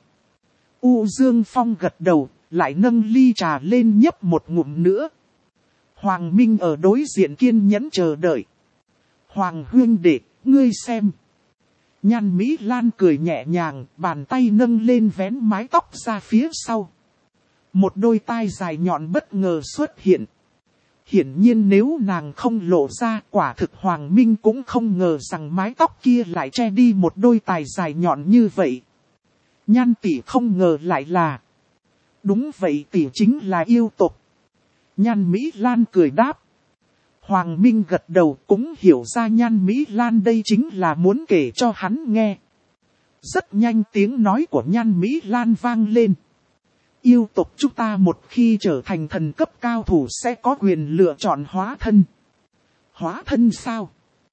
U Dương Phong gật đầu, lại nâng ly trà lên nhấp một ngụm nữa. Hoàng Minh ở đối diện kiên nhẫn chờ đợi. Hoàng huynh đệ, ngươi xem. Nhan Mỹ Lan cười nhẹ nhàng, bàn tay nâng lên vén mái tóc ra phía sau. Một đôi tai dài nhọn bất ngờ xuất hiện. Hiển nhiên nếu nàng không lộ ra, quả thực Hoàng Minh cũng không ngờ rằng mái tóc kia lại che đi một đôi tai dài nhọn như vậy. Nhan tỷ không ngờ lại là. Đúng vậy, tỷ chính là yêu tộc. Nhan Mỹ Lan cười đáp. Hoàng Minh gật đầu, cũng hiểu ra Nhan Mỹ Lan đây chính là muốn kể cho hắn nghe. Rất nhanh tiếng nói của Nhan Mỹ Lan vang lên. Yêu tộc chúng ta một khi trở thành thần cấp cao thủ sẽ có quyền lựa chọn hóa thân. Hóa thân sao?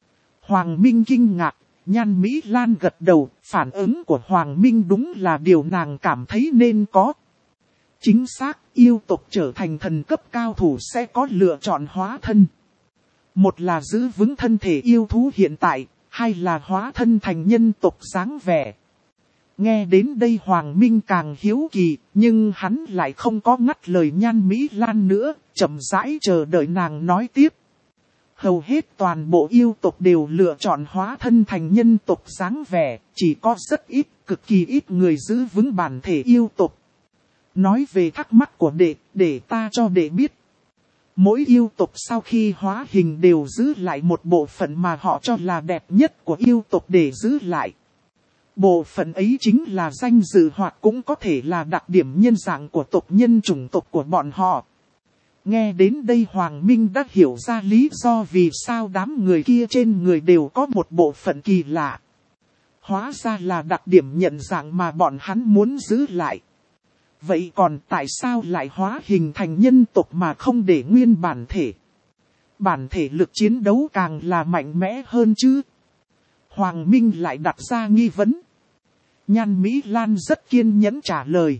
Hoàng Minh kinh ngạc, Nhan Mỹ Lan gật đầu, phản ứng của Hoàng Minh đúng là điều nàng cảm thấy nên có. Chính xác, yêu tộc trở thành thần cấp cao thủ sẽ có lựa chọn hóa thân. Một là giữ vững thân thể yêu thú hiện tại, hai là hóa thân thành nhân tộc dáng vẻ. Nghe đến đây Hoàng Minh càng hiếu kỳ, nhưng hắn lại không có ngắt lời Nhan Mỹ Lan nữa, chậm rãi chờ đợi nàng nói tiếp. Hầu hết toàn bộ yêu tộc đều lựa chọn hóa thân thành nhân tộc dáng vẻ, chỉ có rất ít, cực kỳ ít người giữ vững bản thể yêu tộc. Nói về thắc mắc của đệ, để ta cho đệ biết. Mỗi yêu tộc sau khi hóa hình đều giữ lại một bộ phận mà họ cho là đẹp nhất của yêu tộc để giữ lại. Bộ phận ấy chính là danh dự hoặc cũng có thể là đặc điểm nhân dạng của tộc nhân chủng tộc của bọn họ. Nghe đến đây Hoàng Minh đã hiểu ra lý do vì sao đám người kia trên người đều có một bộ phận kỳ lạ. Hóa ra là đặc điểm nhận dạng mà bọn hắn muốn giữ lại. Vậy còn tại sao lại hóa hình thành nhân tộc mà không để nguyên bản thể? Bản thể lực chiến đấu càng là mạnh mẽ hơn chứ? Hoàng Minh lại đặt ra nghi vấn. Nhan Mỹ Lan rất kiên nhẫn trả lời.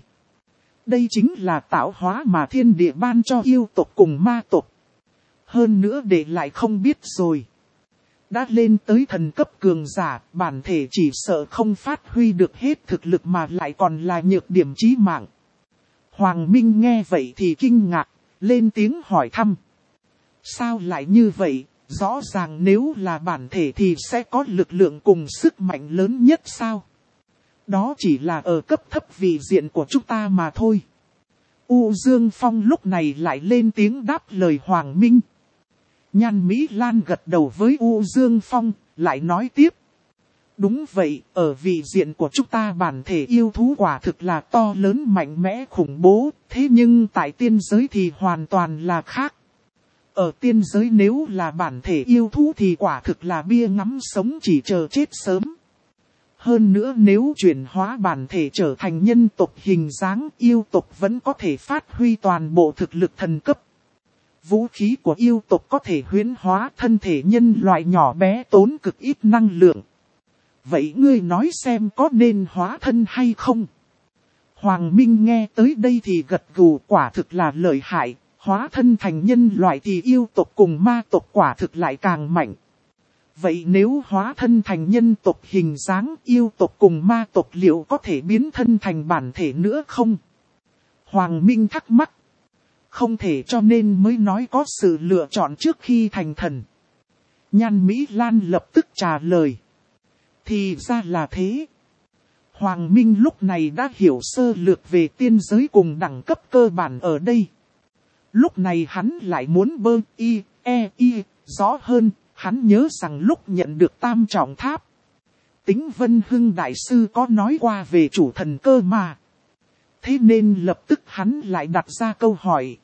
Đây chính là tạo hóa mà thiên địa ban cho yêu tộc cùng ma tộc. Hơn nữa để lại không biết rồi. đã lên tới thần cấp cường giả, bản thể chỉ sợ không phát huy được hết thực lực mà lại còn là nhược điểm chí mạng. Hoàng Minh nghe vậy thì kinh ngạc, lên tiếng hỏi thăm. Sao lại như vậy, rõ ràng nếu là bản thể thì sẽ có lực lượng cùng sức mạnh lớn nhất sao? Đó chỉ là ở cấp thấp vị diện của chúng ta mà thôi. U Dương Phong lúc này lại lên tiếng đáp lời Hoàng Minh. Nhan Mỹ Lan gật đầu với U Dương Phong, lại nói tiếp. Đúng vậy, ở vị diện của chúng ta bản thể yêu thú quả thực là to lớn mạnh mẽ khủng bố, thế nhưng tại tiên giới thì hoàn toàn là khác. Ở tiên giới nếu là bản thể yêu thú thì quả thực là bia ngắm sống chỉ chờ chết sớm. Hơn nữa nếu chuyển hóa bản thể trở thành nhân tộc hình dáng, yêu tộc vẫn có thể phát huy toàn bộ thực lực thần cấp. Vũ khí của yêu tộc có thể huyễn hóa thân thể nhân loại nhỏ bé tốn cực ít năng lượng. Vậy ngươi nói xem có nên hóa thân hay không? Hoàng Minh nghe tới đây thì gật gù, quả thực là lợi hại. Hóa thân thành nhân loại thì yêu tộc cùng ma tộc quả thực lại càng mạnh. Vậy nếu hóa thân thành nhân tộc hình dáng, yêu tộc cùng ma tộc liệu có thể biến thân thành bản thể nữa không? Hoàng Minh thắc mắc. Không thể, cho nên mới nói có sự lựa chọn trước khi thành thần. Nhan Mỹ Lan lập tức trả lời. Thì ra là thế. Hoàng Minh lúc này đã hiểu sơ lược về tiên giới cùng đẳng cấp cơ bản ở đây. Lúc này hắn lại muốn rõ hơn, hắn nhớ rằng lúc nhận được tam trọng tháp. Tính Vân Hưng Đại Sư có nói qua về chủ thần cơ mà. Thế nên lập tức hắn lại đặt ra câu hỏi.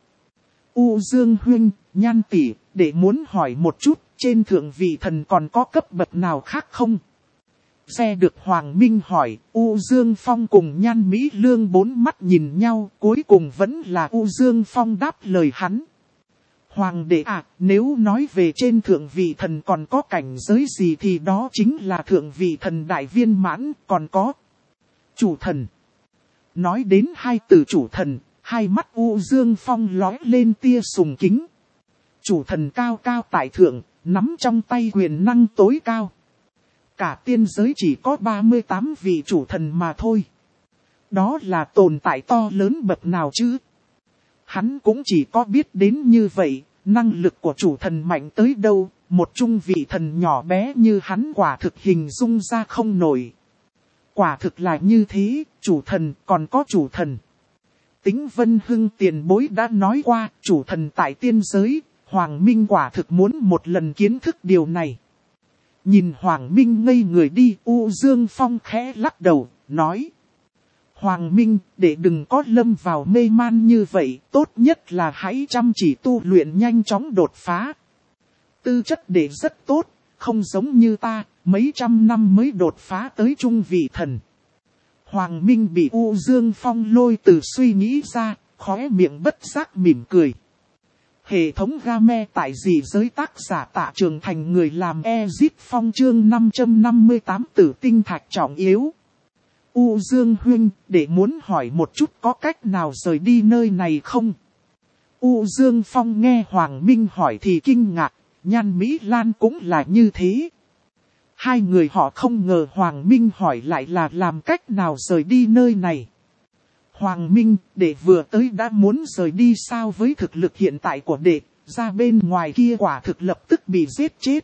U Dương Huynh, Nhan tỷ, để muốn hỏi một chút, trên thượng vị thần còn có cấp bậc nào khác không? Xe được Hoàng Minh hỏi, U Dương Phong cùng Nhan Mỹ Lương bốn mắt nhìn nhau, cuối cùng vẫn là U Dương Phong đáp lời hắn. Hoàng đệ à, nếu nói về trên thượng vị thần còn có cảnh giới gì thì đó chính là thượng vị thần đại viên mãn, còn có chủ thần. Nói đến hai từ chủ thần, hai mắt U Dương Phong lóe lên tia sùng kính. Chủ thần cao cao tại thượng, nắm trong tay quyền năng tối cao. Cả tiên giới chỉ có 38 vị chủ thần mà thôi. Đó là tồn tại to lớn bậc nào chứ? Hắn cũng chỉ có biết đến như vậy, năng lực của chủ thần mạnh tới đâu, một trung vị thần nhỏ bé như hắn quả thực hình dung ra không nổi. Quả thực là như thế, chủ thần còn có chủ thần. Tính Vân Hưng tiền bối đã nói qua, chủ thần tại tiên giới, Hoàng Minh quả thực muốn một lần kiến thức điều này. Nhìn Hoàng Minh ngây người đi, U Dương Phong khẽ lắc đầu, nói. Hoàng Minh, để đừng có lâm vào mê man như vậy, tốt nhất là hãy chăm chỉ tu luyện nhanh chóng đột phá. Tư chất để rất tốt, không giống như ta, mấy trăm năm mới đột phá tới trung vị thần. Hoàng Minh bị U Dương Phong lôi từ suy nghĩ ra, khóe miệng bất giác mỉm cười. Hệ thống game tại dị giới tác giả Tạ Trường Thành người làm Ezit Phong chương 558 tử tinh thạch trọng yếu. U Dương Huynh, để muốn hỏi một chút có cách nào rời đi nơi này không? U Dương Phong nghe Hoàng Minh hỏi thì kinh ngạc, Nhan Mỹ Lan cũng là như thế. Hai người họ không ngờ Hoàng Minh hỏi lại là làm cách nào rời đi nơi này. Hoàng Minh, đệ vừa tới đã muốn rời đi sao với thực lực hiện tại của đệ, ra bên ngoài kia quả thực lập tức bị giết chết.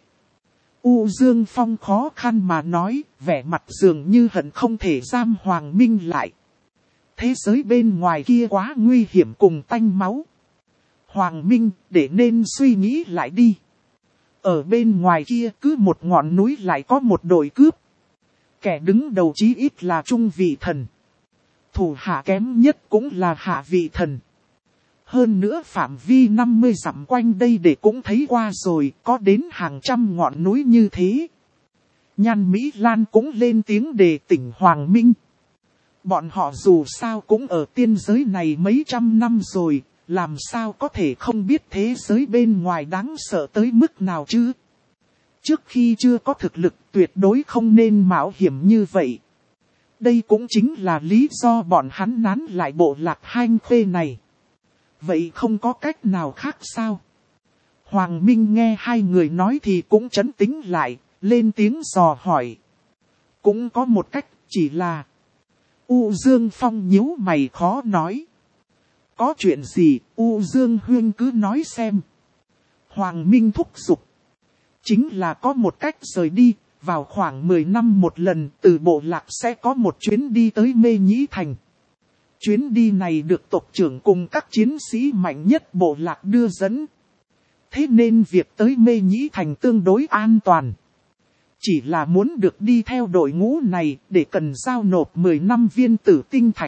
U Dương Phong khó khăn mà nói, vẻ mặt dường như hận không thể giam Hoàng Minh lại. Thế giới bên ngoài kia quá nguy hiểm cùng tanh máu. Hoàng Minh, để nên suy nghĩ lại đi. Ở bên ngoài kia cứ một ngọn núi lại có một đội cướp. Kẻ đứng đầu chí ít là trung vị thần. Thủ hạ kém nhất cũng là hạ vị thần. Hơn nữa phạm vi 50 dặm quanh đây để cũng thấy qua rồi, có đến hàng trăm ngọn núi như thế. Nhan Mỹ Lan cũng lên tiếng đề tỉnh Hoàng Minh. Bọn họ dù sao cũng ở tiên giới này mấy trăm năm rồi, làm sao có thể không biết thế giới bên ngoài đáng sợ tới mức nào chứ? Trước khi chưa có thực lực tuyệt đối không nên mạo hiểm như vậy. Đây cũng chính là lý do bọn hắn nán lại bộ lạc Hanh Khê này. Vậy không có cách nào khác sao? Hoàng Minh nghe hai người nói thì cũng trấn tĩnh lại, lên tiếng dò hỏi. Cũng có một cách, chỉ là... U Dương Phong nhíu mày khó nói. Có chuyện gì, U Dương Huyên cứ nói xem. Hoàng Minh thúc giục. Chính là có một cách rời đi, vào khoảng 10 năm một lần, từ bộ lạc sẽ có một chuyến đi tới Mê Nhĩ Thành. Chuyến đi này được tộc trưởng cùng các chiến sĩ mạnh nhất bộ lạc đưa dẫn. Thế nên việc tới Mê Nhĩ Thành tương đối an toàn. Chỉ là muốn được đi theo đội ngũ này để cần giao nộp 10 năm viên tử tinh thạch.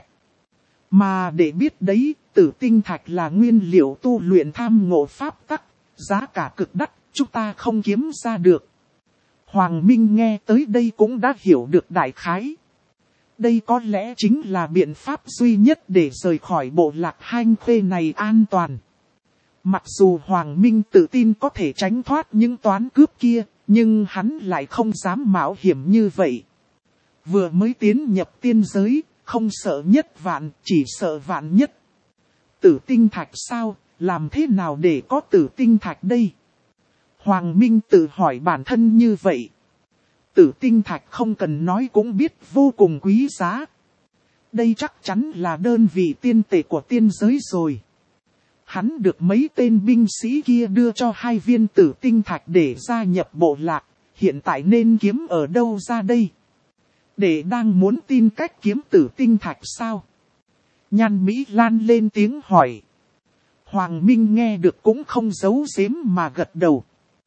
Mà để biết đấy, tử tinh thạch là nguyên liệu tu luyện tham ngộ pháp tắc, giá cả cực đắt, chúng ta không kiếm ra được. Hoàng Minh nghe tới đây cũng đã hiểu được đại khái. Đây có lẽ chính là biện pháp duy nhất để rời khỏi bộ lạc Hanh Khê này an toàn. Mặc dù Hoàng Minh tự tin có thể tránh thoát những toán cướp kia, nhưng hắn lại không dám mạo hiểm như vậy. Vừa mới tiến nhập tiên giới, không sợ nhất vạn, chỉ sợ vạn nhất. Tử tinh thạch sao, làm thế nào để có tử tinh thạch đây? Hoàng Minh tự hỏi bản thân như vậy. Tử tinh thạch không cần nói cũng biết vô cùng quý giá. Đây chắc chắn là đơn vị tiên tệ của tiên giới rồi. Hắn được mấy tên binh sĩ kia đưa cho 2 viên tử tinh thạch để gia nhập bộ lạc, hiện tại nên kiếm ở đâu ra đây? Để đang muốn tin cách kiếm tử tinh thạch sao? Nhan Mỹ Lan lên tiếng hỏi. Hoàng Minh nghe được cũng không giấu giếm mà gật đầu.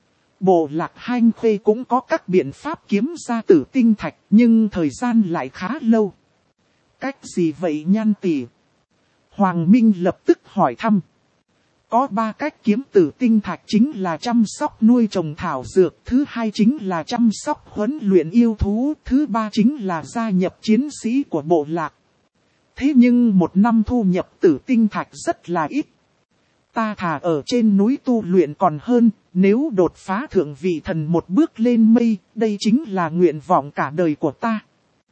Bộ lạc Hanh Khê cũng có các biện pháp kiếm ra tử tinh thạch, nhưng thời gian lại khá lâu. Cách gì vậy Nhan tỷ? Hoàng Minh lập tức hỏi thăm. Có 3 cách kiếm tử tinh thạch, chính là chăm sóc nuôi trồng thảo dược, thứ 2 chính là chăm sóc huấn luyện yêu thú, thứ 3 chính là gia nhập chiến sĩ của bộ lạc. Thế nhưng một năm thu nhập tử tinh thạch rất là ít. Ta thà ở trên núi tu luyện còn hơn, nếu đột phá thượng vị thần một bước lên mây, đây chính là nguyện vọng cả đời của ta.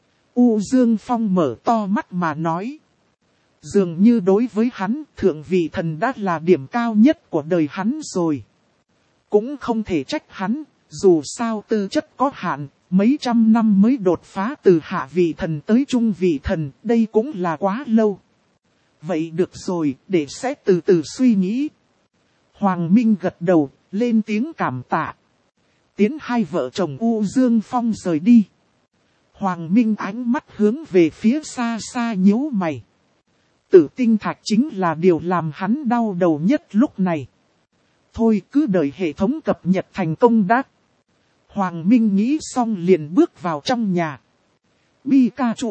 U Dương Phong mở to mắt mà nói. Dường như đối với hắn, thượng vị thần đã là điểm cao nhất của đời hắn rồi. Cũng không thể trách hắn, dù sao tư chất có hạn, mấy trăm năm mới đột phá từ hạ vị thần tới trung vị thần, đây cũng là quá lâu. Vậy được rồi, để sẽ từ từ suy nghĩ. Hoàng Minh gật đầu, lên tiếng cảm tạ. Tiến 2 vợ chồng U Dương Phong rời đi. Hoàng Minh ánh mắt hướng về phía xa xa nhíu mày. Tử tinh thạch chính là điều làm hắn đau đầu nhất lúc này. Thôi cứ đợi hệ thống cập nhật thành công đã. Hoàng Minh nghĩ xong liền bước vào trong nhà. Pikachu.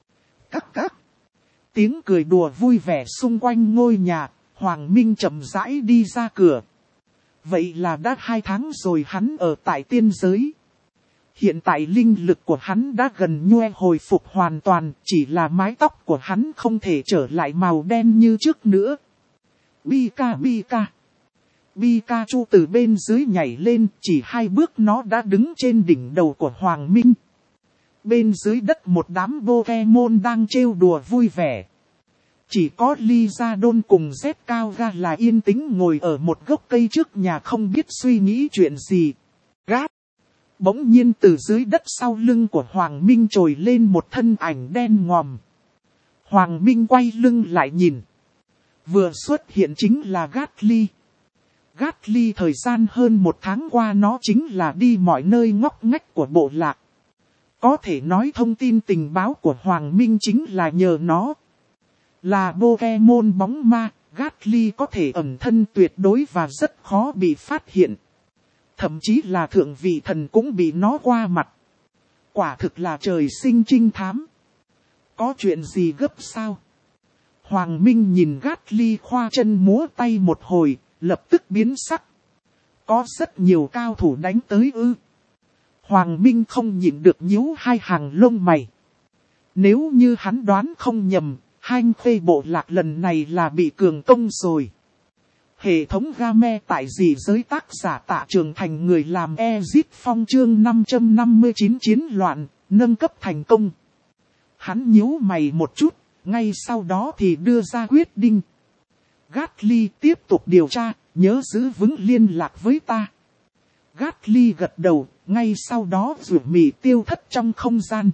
Các. Tiếng cười đùa vui vẻ xung quanh ngôi nhà, Hoàng Minh chậm rãi đi ra cửa. Vậy là đã 2 tháng rồi hắn ở tại tiên giới. Hiện tại linh lực của hắn đã gần như hồi phục hoàn toàn, chỉ là mái tóc của hắn không thể trở lại màu đen như trước nữa. Pika. Pikachu từ bên dưới nhảy lên, chỉ 2 bước nó đã đứng trên đỉnh đầu của Hoàng Minh. Bên dưới đất một đám Pokemon đang trêu đùa vui vẻ. Chỉ có Lizardon cùng Zcaga là yên tĩnh ngồi ở một gốc cây trước nhà không biết suy nghĩ chuyện gì. Gát! Bỗng nhiên từ dưới đất sau lưng của Hoàng Minh trồi lên một thân ảnh đen ngòm. Hoàng Minh quay lưng lại nhìn. Vừa xuất hiện chính là Gatly. Gatly thời gian hơn 1 tháng qua nó chính là đi mọi nơi ngóc ngách của bộ lạc. Có thể nói thông tin tình báo của Hoàng Minh chính là nhờ nó. Là Pokemon bóng ma, Gatly có thể ẩn thân tuyệt đối và rất khó bị phát hiện. Thậm chí là thượng vị thần cũng bị nó qua mặt. Quả thực là trời sinh trinh thám. Có chuyện gì gấp sao? Hoàng Minh nhìn Gatly khoa chân múa tay một hồi, lập tức biến sắc. Có rất nhiều cao thủ đánh tới ư? Hoàng Minh không nhịn được nhíu 2 hàng lông mày. Nếu như hắn đoán không nhầm, Hanh Khê bộ lạc lần này là bị cường công rồi. Hệ thống game tại dị giới tác giả Tạ Trường Thành người làm Exit Phong chương 559 chiến loạn, nâng cấp thành công. Hắn nhíu mày một chút, ngay sau đó thì đưa ra quyết định. Gatly tiếp tục điều tra, nhớ giữ vững liên lạc với ta. Gát Ly gật đầu, ngay sau đó rủ mì tiêu thất trong không gian.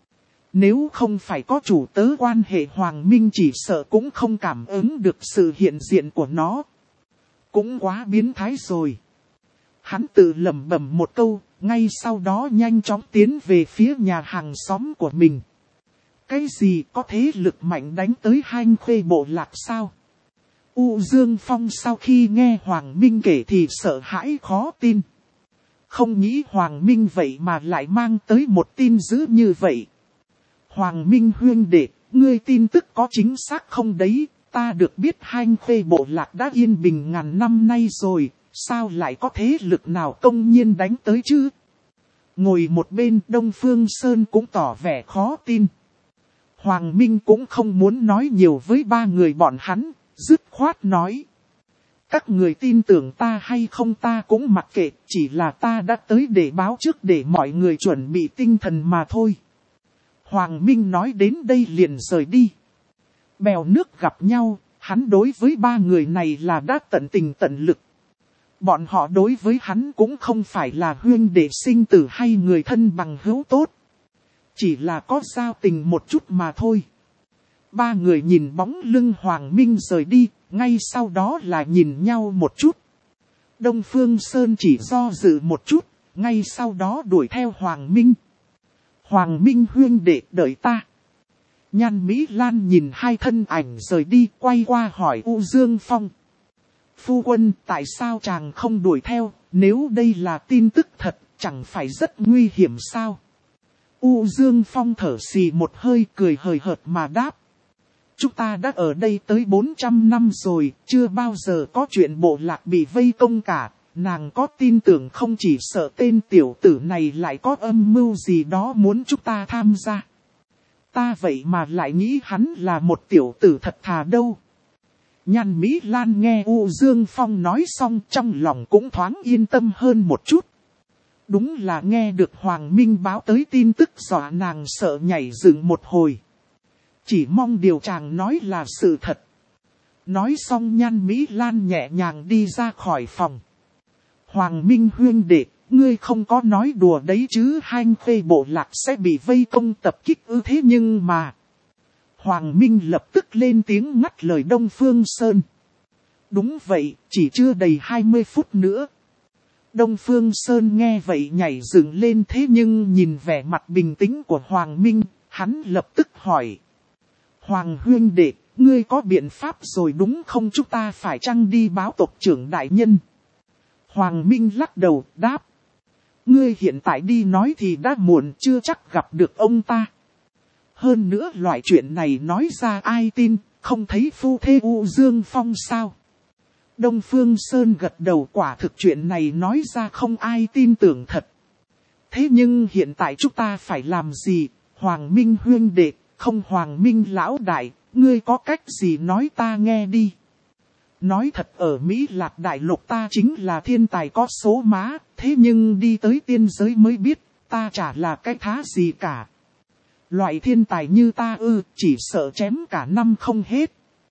Nếu không phải có chủ tớ quan hệ Hoàng Minh chỉ sợ cũng không cảm ứng được sự hiện diện của nó. Cũng quá biến thái rồi. Hắn tự lẩm bẩm một câu, ngay sau đó nhanh chóng tiến về phía nhà hàng xóm của mình. Cái gì có thế lực mạnh đánh tới Hanh Khuê bộ lạc sao? U Dương Phong sau khi nghe Hoàng Minh kể thì sợ hãi khó tin. Không nghĩ Hoàng Minh vậy mà lại mang tới một tin dữ như vậy. Hoàng Minh huynh đệ, ngươi tin tức có chính xác không đấy? Ta được biết Hanh Khuê bộ lạc đã yên bình ngàn năm nay rồi, sao lại có thế lực nào công nhiên đánh tới chứ? Ngồi một bên Đông Phương Sơn cũng tỏ vẻ khó tin. Hoàng Minh cũng không muốn nói nhiều với ba người bọn hắn, dứt khoát nói. Các người tin tưởng ta hay không ta cũng mặc kệ, chỉ là ta đã tới để báo trước để mọi người chuẩn bị tinh thần mà thôi. Hoàng Minh nói đến đây liền rời đi. Bèo nước gặp nhau, hắn đối với ba người này là đã tận tình tận lực. Bọn họ đối với hắn cũng không phải là huynh đệ sinh tử hay người thân bằng hữu tốt. Chỉ là có giao tình một chút mà thôi. Ba người nhìn bóng lưng Hoàng Minh rời đi, ngay sau đó là nhìn nhau một chút. Đông Phương Sơn chỉ do dự một chút, ngay sau đó đuổi theo Hoàng Minh. Hoàng Minh huynh đệ đợi ta. Nhan Mỹ Lan nhìn hai thân ảnh rời đi, quay qua hỏi U Dương Phong. Phu quân, tại sao chàng không đuổi theo, nếu đây là tin tức thật, chẳng phải rất nguy hiểm sao? U Dương Phong thở xì một hơi cười hời hợt mà đáp. Chúng ta đã ở đây tới 400 năm rồi, chưa bao giờ có chuyện bộ lạc bị vây công cả. Nàng có tin tưởng không chỉ sợ tên tiểu tử này lại có âm mưu gì đó muốn chúng ta tham gia. Ta vậy mà lại nghĩ hắn là một tiểu tử thật thà đâu. Nhan Mỹ Lan nghe U Dương Phong nói xong trong lòng cũng thoáng yên tâm hơn một chút. Đúng là nghe được Hoàng Minh báo tới tin tức dọa nàng sợ nhảy dựng một hồi. Chỉ mong điều chàng nói là sự thật. Nói xong Nhan Mỹ Lan nhẹ nhàng đi ra khỏi phòng. Hoàng Minh huynh đệ, ngươi không có nói đùa đấy chứ, Hanh Khuê bộ lạc sẽ bị vây công tập kích ư? Thế nhưng mà... Hoàng Minh lập tức lên tiếng ngắt lời Đông Phương Sơn. Đúng vậy, chỉ chưa đầy 20 phút nữa. Đông Phương Sơn nghe vậy nhảy dựng lên, thế nhưng nhìn vẻ mặt bình tĩnh của Hoàng Minh, hắn lập tức hỏi. Hoàng huynh đệ, ngươi có biện pháp rồi đúng không, chúng ta phải chăng đi báo tộc trưởng đại nhân? Hoàng Minh lắc đầu đáp. Ngươi hiện tại đi nói thì đã muộn, chưa chắc gặp được ông ta. Hơn nữa loại chuyện này nói ra ai tin, không thấy phu thê U Dương Phong sao? Đông Phương Sơn gật đầu, quả thực chuyện này nói ra không ai tin tưởng thật. Thế nhưng hiện tại chúng ta phải làm gì? Hoàng Minh huynh đệ, không Hoàng Minh lão đại, ngươi có cách gì nói ta nghe đi. Nói thật ở Mỹ Lạc Đại Lục ta chính là thiên tài có số má, thế nhưng đi tới tiên giới mới biết, ta chả là cái thá gì cả. Loại thiên tài như ta chỉ sợ chém cả năm không hết.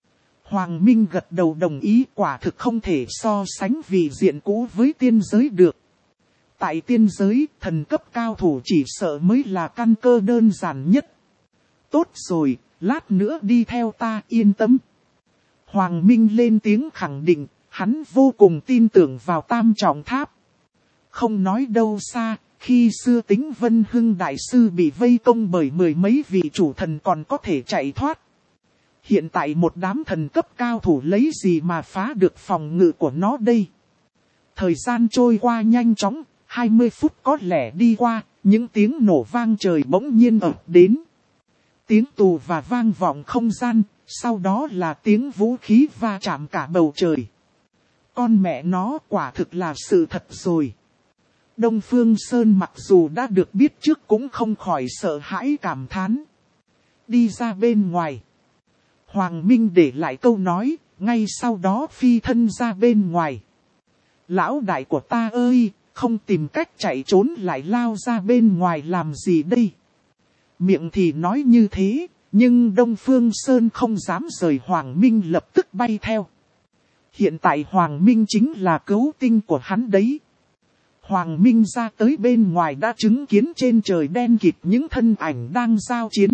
Hoàng Minh gật đầu đồng ý, quả thực không thể so sánh vị diện cũ với tiên giới được. Tại tiên giới, thần cấp cao thủ chỉ sợ mới là căn cơ đơn giản nhất. Tốt rồi, lát nữa đi theo ta, yên tâm. Hoàng Minh lên tiếng khẳng định, hắn vô cùng tin tưởng vào Tam Trọng Tháp. Không nói đâu xa, khi xưa Tính Vân Hưng Đại Sư bị vây công bởi mười mấy vị chủ thần còn có thể chạy thoát. Hiện tại một đám thần cấp cao thủ lấy gì mà phá được phòng ngự của nó đây? Thời gian trôi qua nhanh chóng, 20 phút có lẽ đi qua, những tiếng nổ vang trời bỗng nhiên ập đến. Tiếng tù và vang vọng không gian, sau đó là tiếng vũ khí va chạm cả bầu trời. Con mẹ nó quả thực là sự thật rồi. Đông Phương Sơn mặc dù đã được biết trước cũng không khỏi sợ hãi cảm thán. Đi ra bên ngoài. Hoàng Minh để lại câu nói, ngay sau đó phi thân ra bên ngoài. Lão đại của ta ơi, không tìm cách chạy trốn lại lao ra bên ngoài làm gì đây? Miệng thì nói như thế, nhưng Đông Phương Sơn không dám rời, Hoàng Minh lập tức bay theo. Hiện tại Hoàng Minh chính là cứu tinh của hắn đấy. Hoàng Minh ra tới bên ngoài đã chứng kiến trên trời đen kịt những thân ảnh đang giao chiến.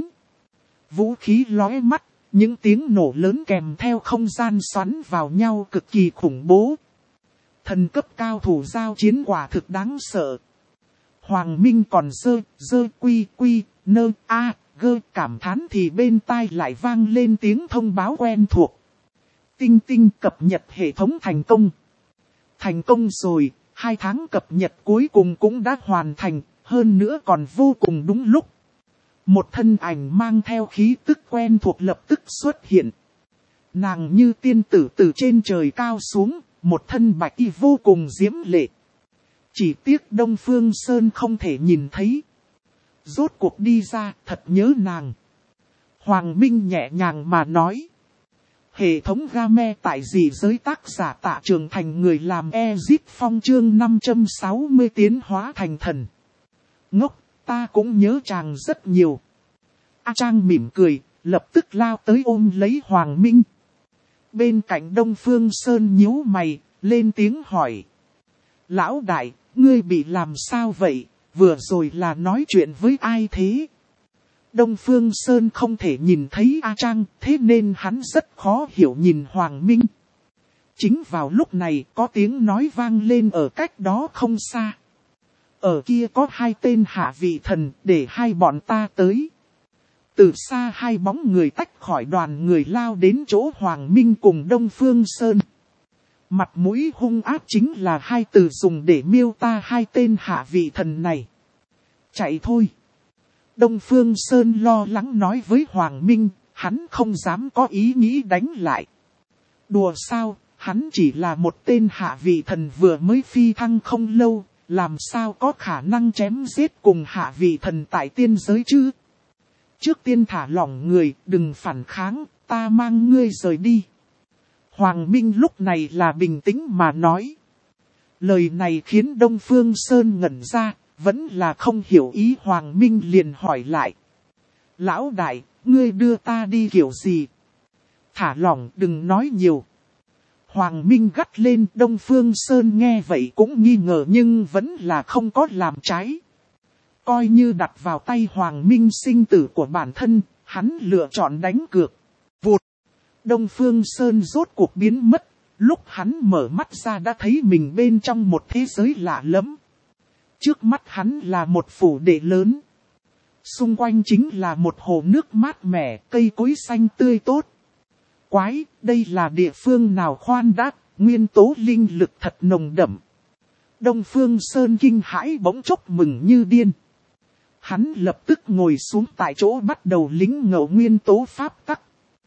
Vũ khí lóe mắt, những tiếng nổ lớn kèm theo không gian xoắn vào nhau cực kỳ khủng bố. Thần cấp cao thủ giao chiến quả thực đáng sợ. Hoàng Minh còn dơ quy nơ a gơ cảm thán thì bên tai lại vang lên tiếng thông báo quen thuộc. Tinh tinh cập nhật hệ thống thành công. Thành công rồi, 2 tháng cập nhật cuối cùng cũng đã hoàn thành, hơn nữa còn vô cùng đúng lúc. Một thân ảnh mang theo khí tức quen thuộc lập tức xuất hiện. Nàng như tiên tử từ trên trời cao xuống, một thân bạch y vô cùng diễm lệ. Chỉ tiếc Đông Phương Sơn không thể nhìn thấy. Rốt cuộc đi ra, thật nhớ nàng. Hoàng Minh nhẹ nhàng mà nói. Hệ thống game tại dị giới tác giả Tạ Trường Thành người làm Ezip Phong chương 560 tiến hóa thành thần. Ngốc, ta cũng nhớ chàng rất nhiều. A Trang mỉm cười, lập tức lao tới ôm lấy Hoàng Minh. Bên cạnh Đông Phương Sơn nhíu mày, lên tiếng hỏi. Lão đại, ngươi bị làm sao vậy, vừa rồi là nói chuyện với ai thế? Đông Phương Sơn không thể nhìn thấy A Trang, thế nên hắn rất khó hiểu nhìn Hoàng Minh. Chính vào lúc này có tiếng nói vang lên ở cách đó không xa. Ở kia có 2 tên hạ vị thần, để 2 bọn ta tới. Từ xa 2 bóng người tách khỏi đoàn người lao đến chỗ Hoàng Minh cùng Đông Phương Sơn. Mặt mũi hung ác chính là 2 từ dùng để miêu tả 2 tên hạ vị thần này. Chạy thôi. Đông Phương Sơn lo lắng nói với Hoàng Minh, hắn không dám có ý nghĩ đánh lại. Đùa sao, hắn chỉ là một tên hạ vị thần vừa mới phi thăng không lâu, làm sao có khả năng chém giết cùng hạ vị thần tại tiên giới chứ? Trước tiên thả lỏng người, đừng phản kháng, ta mang ngươi rời đi. Hoàng Minh lúc này là bình tĩnh mà nói. Lời này khiến Đông Phương Sơn ngẩn ra, vẫn là không hiểu ý. Hoàng Minh liền hỏi lại. Lão đại, ngươi đưa ta đi kiểu gì? Thả lỏng, đừng nói nhiều. Hoàng Minh gắt lên. Đông Phương Sơn nghe vậy cũng nghi ngờ nhưng vẫn là không có làm trái. Coi như đặt vào tay Hoàng Minh sinh tử của bản thân, hắn lựa chọn đánh cược. Vụt! Đông Phương Sơn rốt cuộc biến mất, lúc hắn mở mắt ra đã thấy mình bên trong một thế giới lạ lẫm. Trước mắt hắn là một phủ đệ lớn. Xung quanh chính là một hồ nước mát mẻ, cây cối xanh tươi tốt. Quái, đây là địa phương nào khoan đã, nguyên tố linh lực thật nồng đậm. Đông Phương Sơn kinh hãi bỗng chốc mừng như điên. Hắn lập tức ngồi xuống tại chỗ bắt đầu lĩnh ngộ nguyên tố pháp tắc.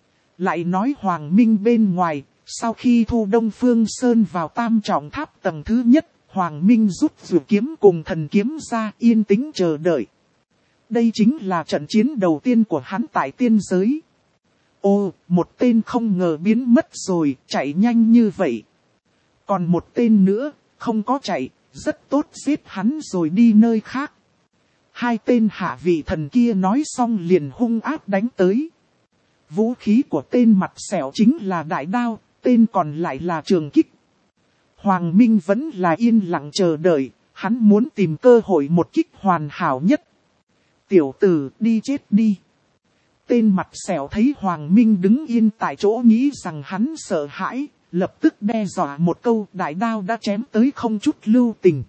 Lại nói Hoàng Minh bên ngoài, sau khi thu Đông Phương Sơn vào tam trọng tháp tầng thứ nhất, Hoàng Minh rút dùi kiếm cùng thần kiếm ra yên tĩnh chờ đợi. Đây chính là trận chiến đầu tiên của hắn tại tiên giới. Ô, một tên không ngờ biến mất rồi, chạy nhanh như vậy. Còn một tên nữa, không có chạy, rất tốt giết hắn rồi đi nơi khác. 2 tên hạ vị thần kia nói xong liền hung ác đánh tới. Vũ khí của tên mặt sẹo chính là đại đao, tên còn lại là trường kích. Hoàng Minh vẫn là yên lặng chờ đợi, hắn muốn tìm cơ hội một kích hoàn hảo nhất. Tiểu tử, đi chết đi. Tên mặt sẹo thấy Hoàng Minh đứng yên tại chỗ nghĩ rằng hắn sợ hãi, lập tức đe dọa một câu, đại đao đã chém tới không chút lưu tình.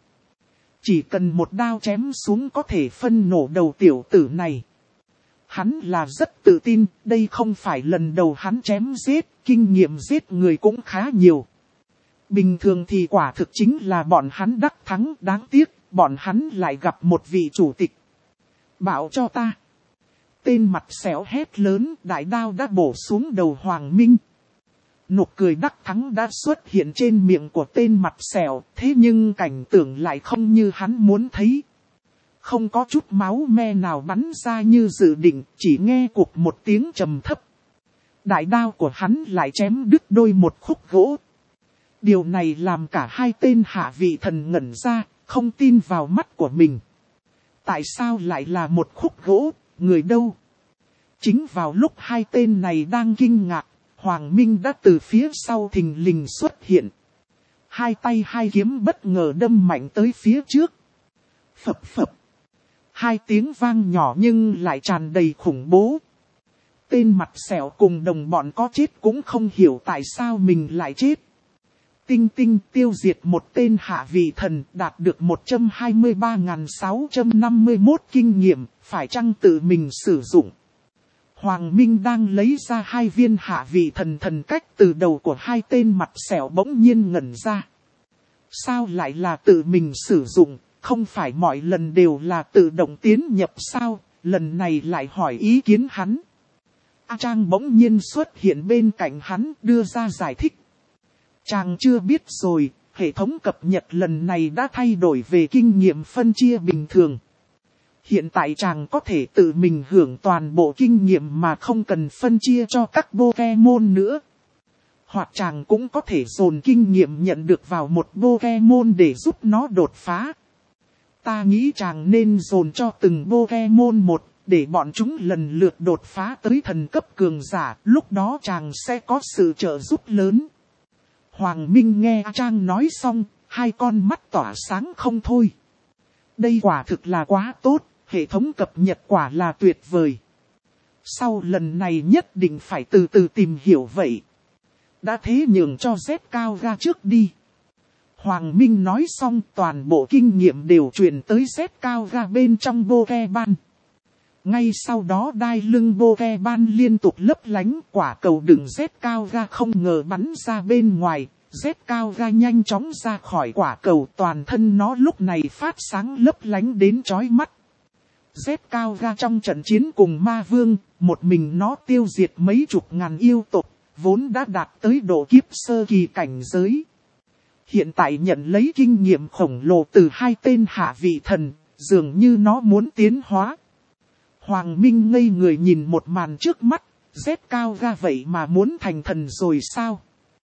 Chỉ cần một đao chém xuống có thể phân nổ đầu tiểu tử này. Hắn là rất tự tin, đây không phải lần đầu hắn chém giết, kinh nghiệm giết người cũng khá nhiều. Bình thường thì quả thực chính là bọn hắn đắc thắng, đáng tiếc, bọn hắn lại gặp một vị chủ tịch. Bảo cho ta. Tên mặt xẻo hét lớn, đại đao đã bổ xuống đầu Hoàng Minh. Nụ cười đắc thắng đã xuất hiện trên miệng của tên mặt xẻo, thế nhưng cảnh tượng lại không như hắn muốn thấy. Không có chút máu me nào bắn ra như dự định, chỉ nghe cục một tiếng trầm thấp. Đại đao của hắn lại chém đứt đôi một khúc gỗ. Điều này làm cả 2 tên hạ vị thần ngẩn ra, không tin vào mắt của mình. Tại sao lại là một khúc gỗ, người đâu? Chính vào lúc 2 tên này đang kinh ngạc, Hoàng Minh đã từ phía sau thình lình xuất xuất hiện. Hai tay hai kiếm bất ngờ đâm mạnh tới phía trước. Phập phập. Hai tiếng vang nhỏ nhưng lại tràn đầy khủng bố. Tên mặt sẹo cùng đồng bọn có chết cũng không hiểu tại sao mình lại chết. Tinh tinh tiêu diệt một tên hạ vị thần, đạt được 123.651 kinh nghiệm, phải chăng tự mình sử dụng. Hoàng Minh đang lấy ra 2 viên hạ vị thần thần cách từ đầu của 2 tên mặt sẹo bỗng nhiên ngẩn ra. Sao lại là tự mình sử dụng, không phải mọi lần đều là tự động tiến nhập sao, lần này lại hỏi ý kiến hắn. A Trang bỗng nhiên xuất hiện bên cạnh hắn đưa ra giải thích. Chàng chưa biết rồi, hệ thống cập nhật lần này đã thay đổi về kinh nghiệm phân chia bình thường. Hiện tại chàng có thể tự mình hưởng toàn bộ kinh nghiệm mà không cần phân chia cho các Pokemon nữa. Hoặc chàng cũng có thể dồn kinh nghiệm nhận được vào một Pokemon để giúp nó đột phá. Ta nghĩ chàng nên dồn cho từng Pokemon một, để bọn chúng lần lượt đột phá tới thần cấp cường giả, lúc đó chàng sẽ có sự trợ giúp lớn. Hoàng Minh nghe A Trang nói xong, 2 con mắt tỏa sáng không thôi. Đây quả thực là quá tốt, hệ thống cập nhật quả là tuyệt vời. Sau lần này nhất định phải từ từ tìm hiểu vậy. Đã thế nhường cho Z cao ra trước đi. Hoàng Minh nói xong toàn bộ kinh nghiệm đều truyền tới Z cao ra bên trong Pokemon. Ngay sau đó đai lưng Pokemon liên tục lấp lánh, quả cầu đựng Z cao ra không ngờ bắn ra bên ngoài. Z cao ra nhanh chóng ra khỏi quả cầu, toàn thân nó lúc này phát sáng lấp lánh đến chói mắt. Z cao ra trong trận chiến cùng ma vương, một mình nó tiêu diệt mấy chục ngàn yêu tộc, vốn đã đạt tới độ kiếp sơ kỳ cảnh giới. Hiện tại nhận lấy kinh nghiệm khổng lồ từ 2 tên hạ vị thần, dường như nó muốn tiến hóa. Hoàng Minh ngây người nhìn một màn trước mắt, Z cao ra vậy mà muốn thành thần rồi sao?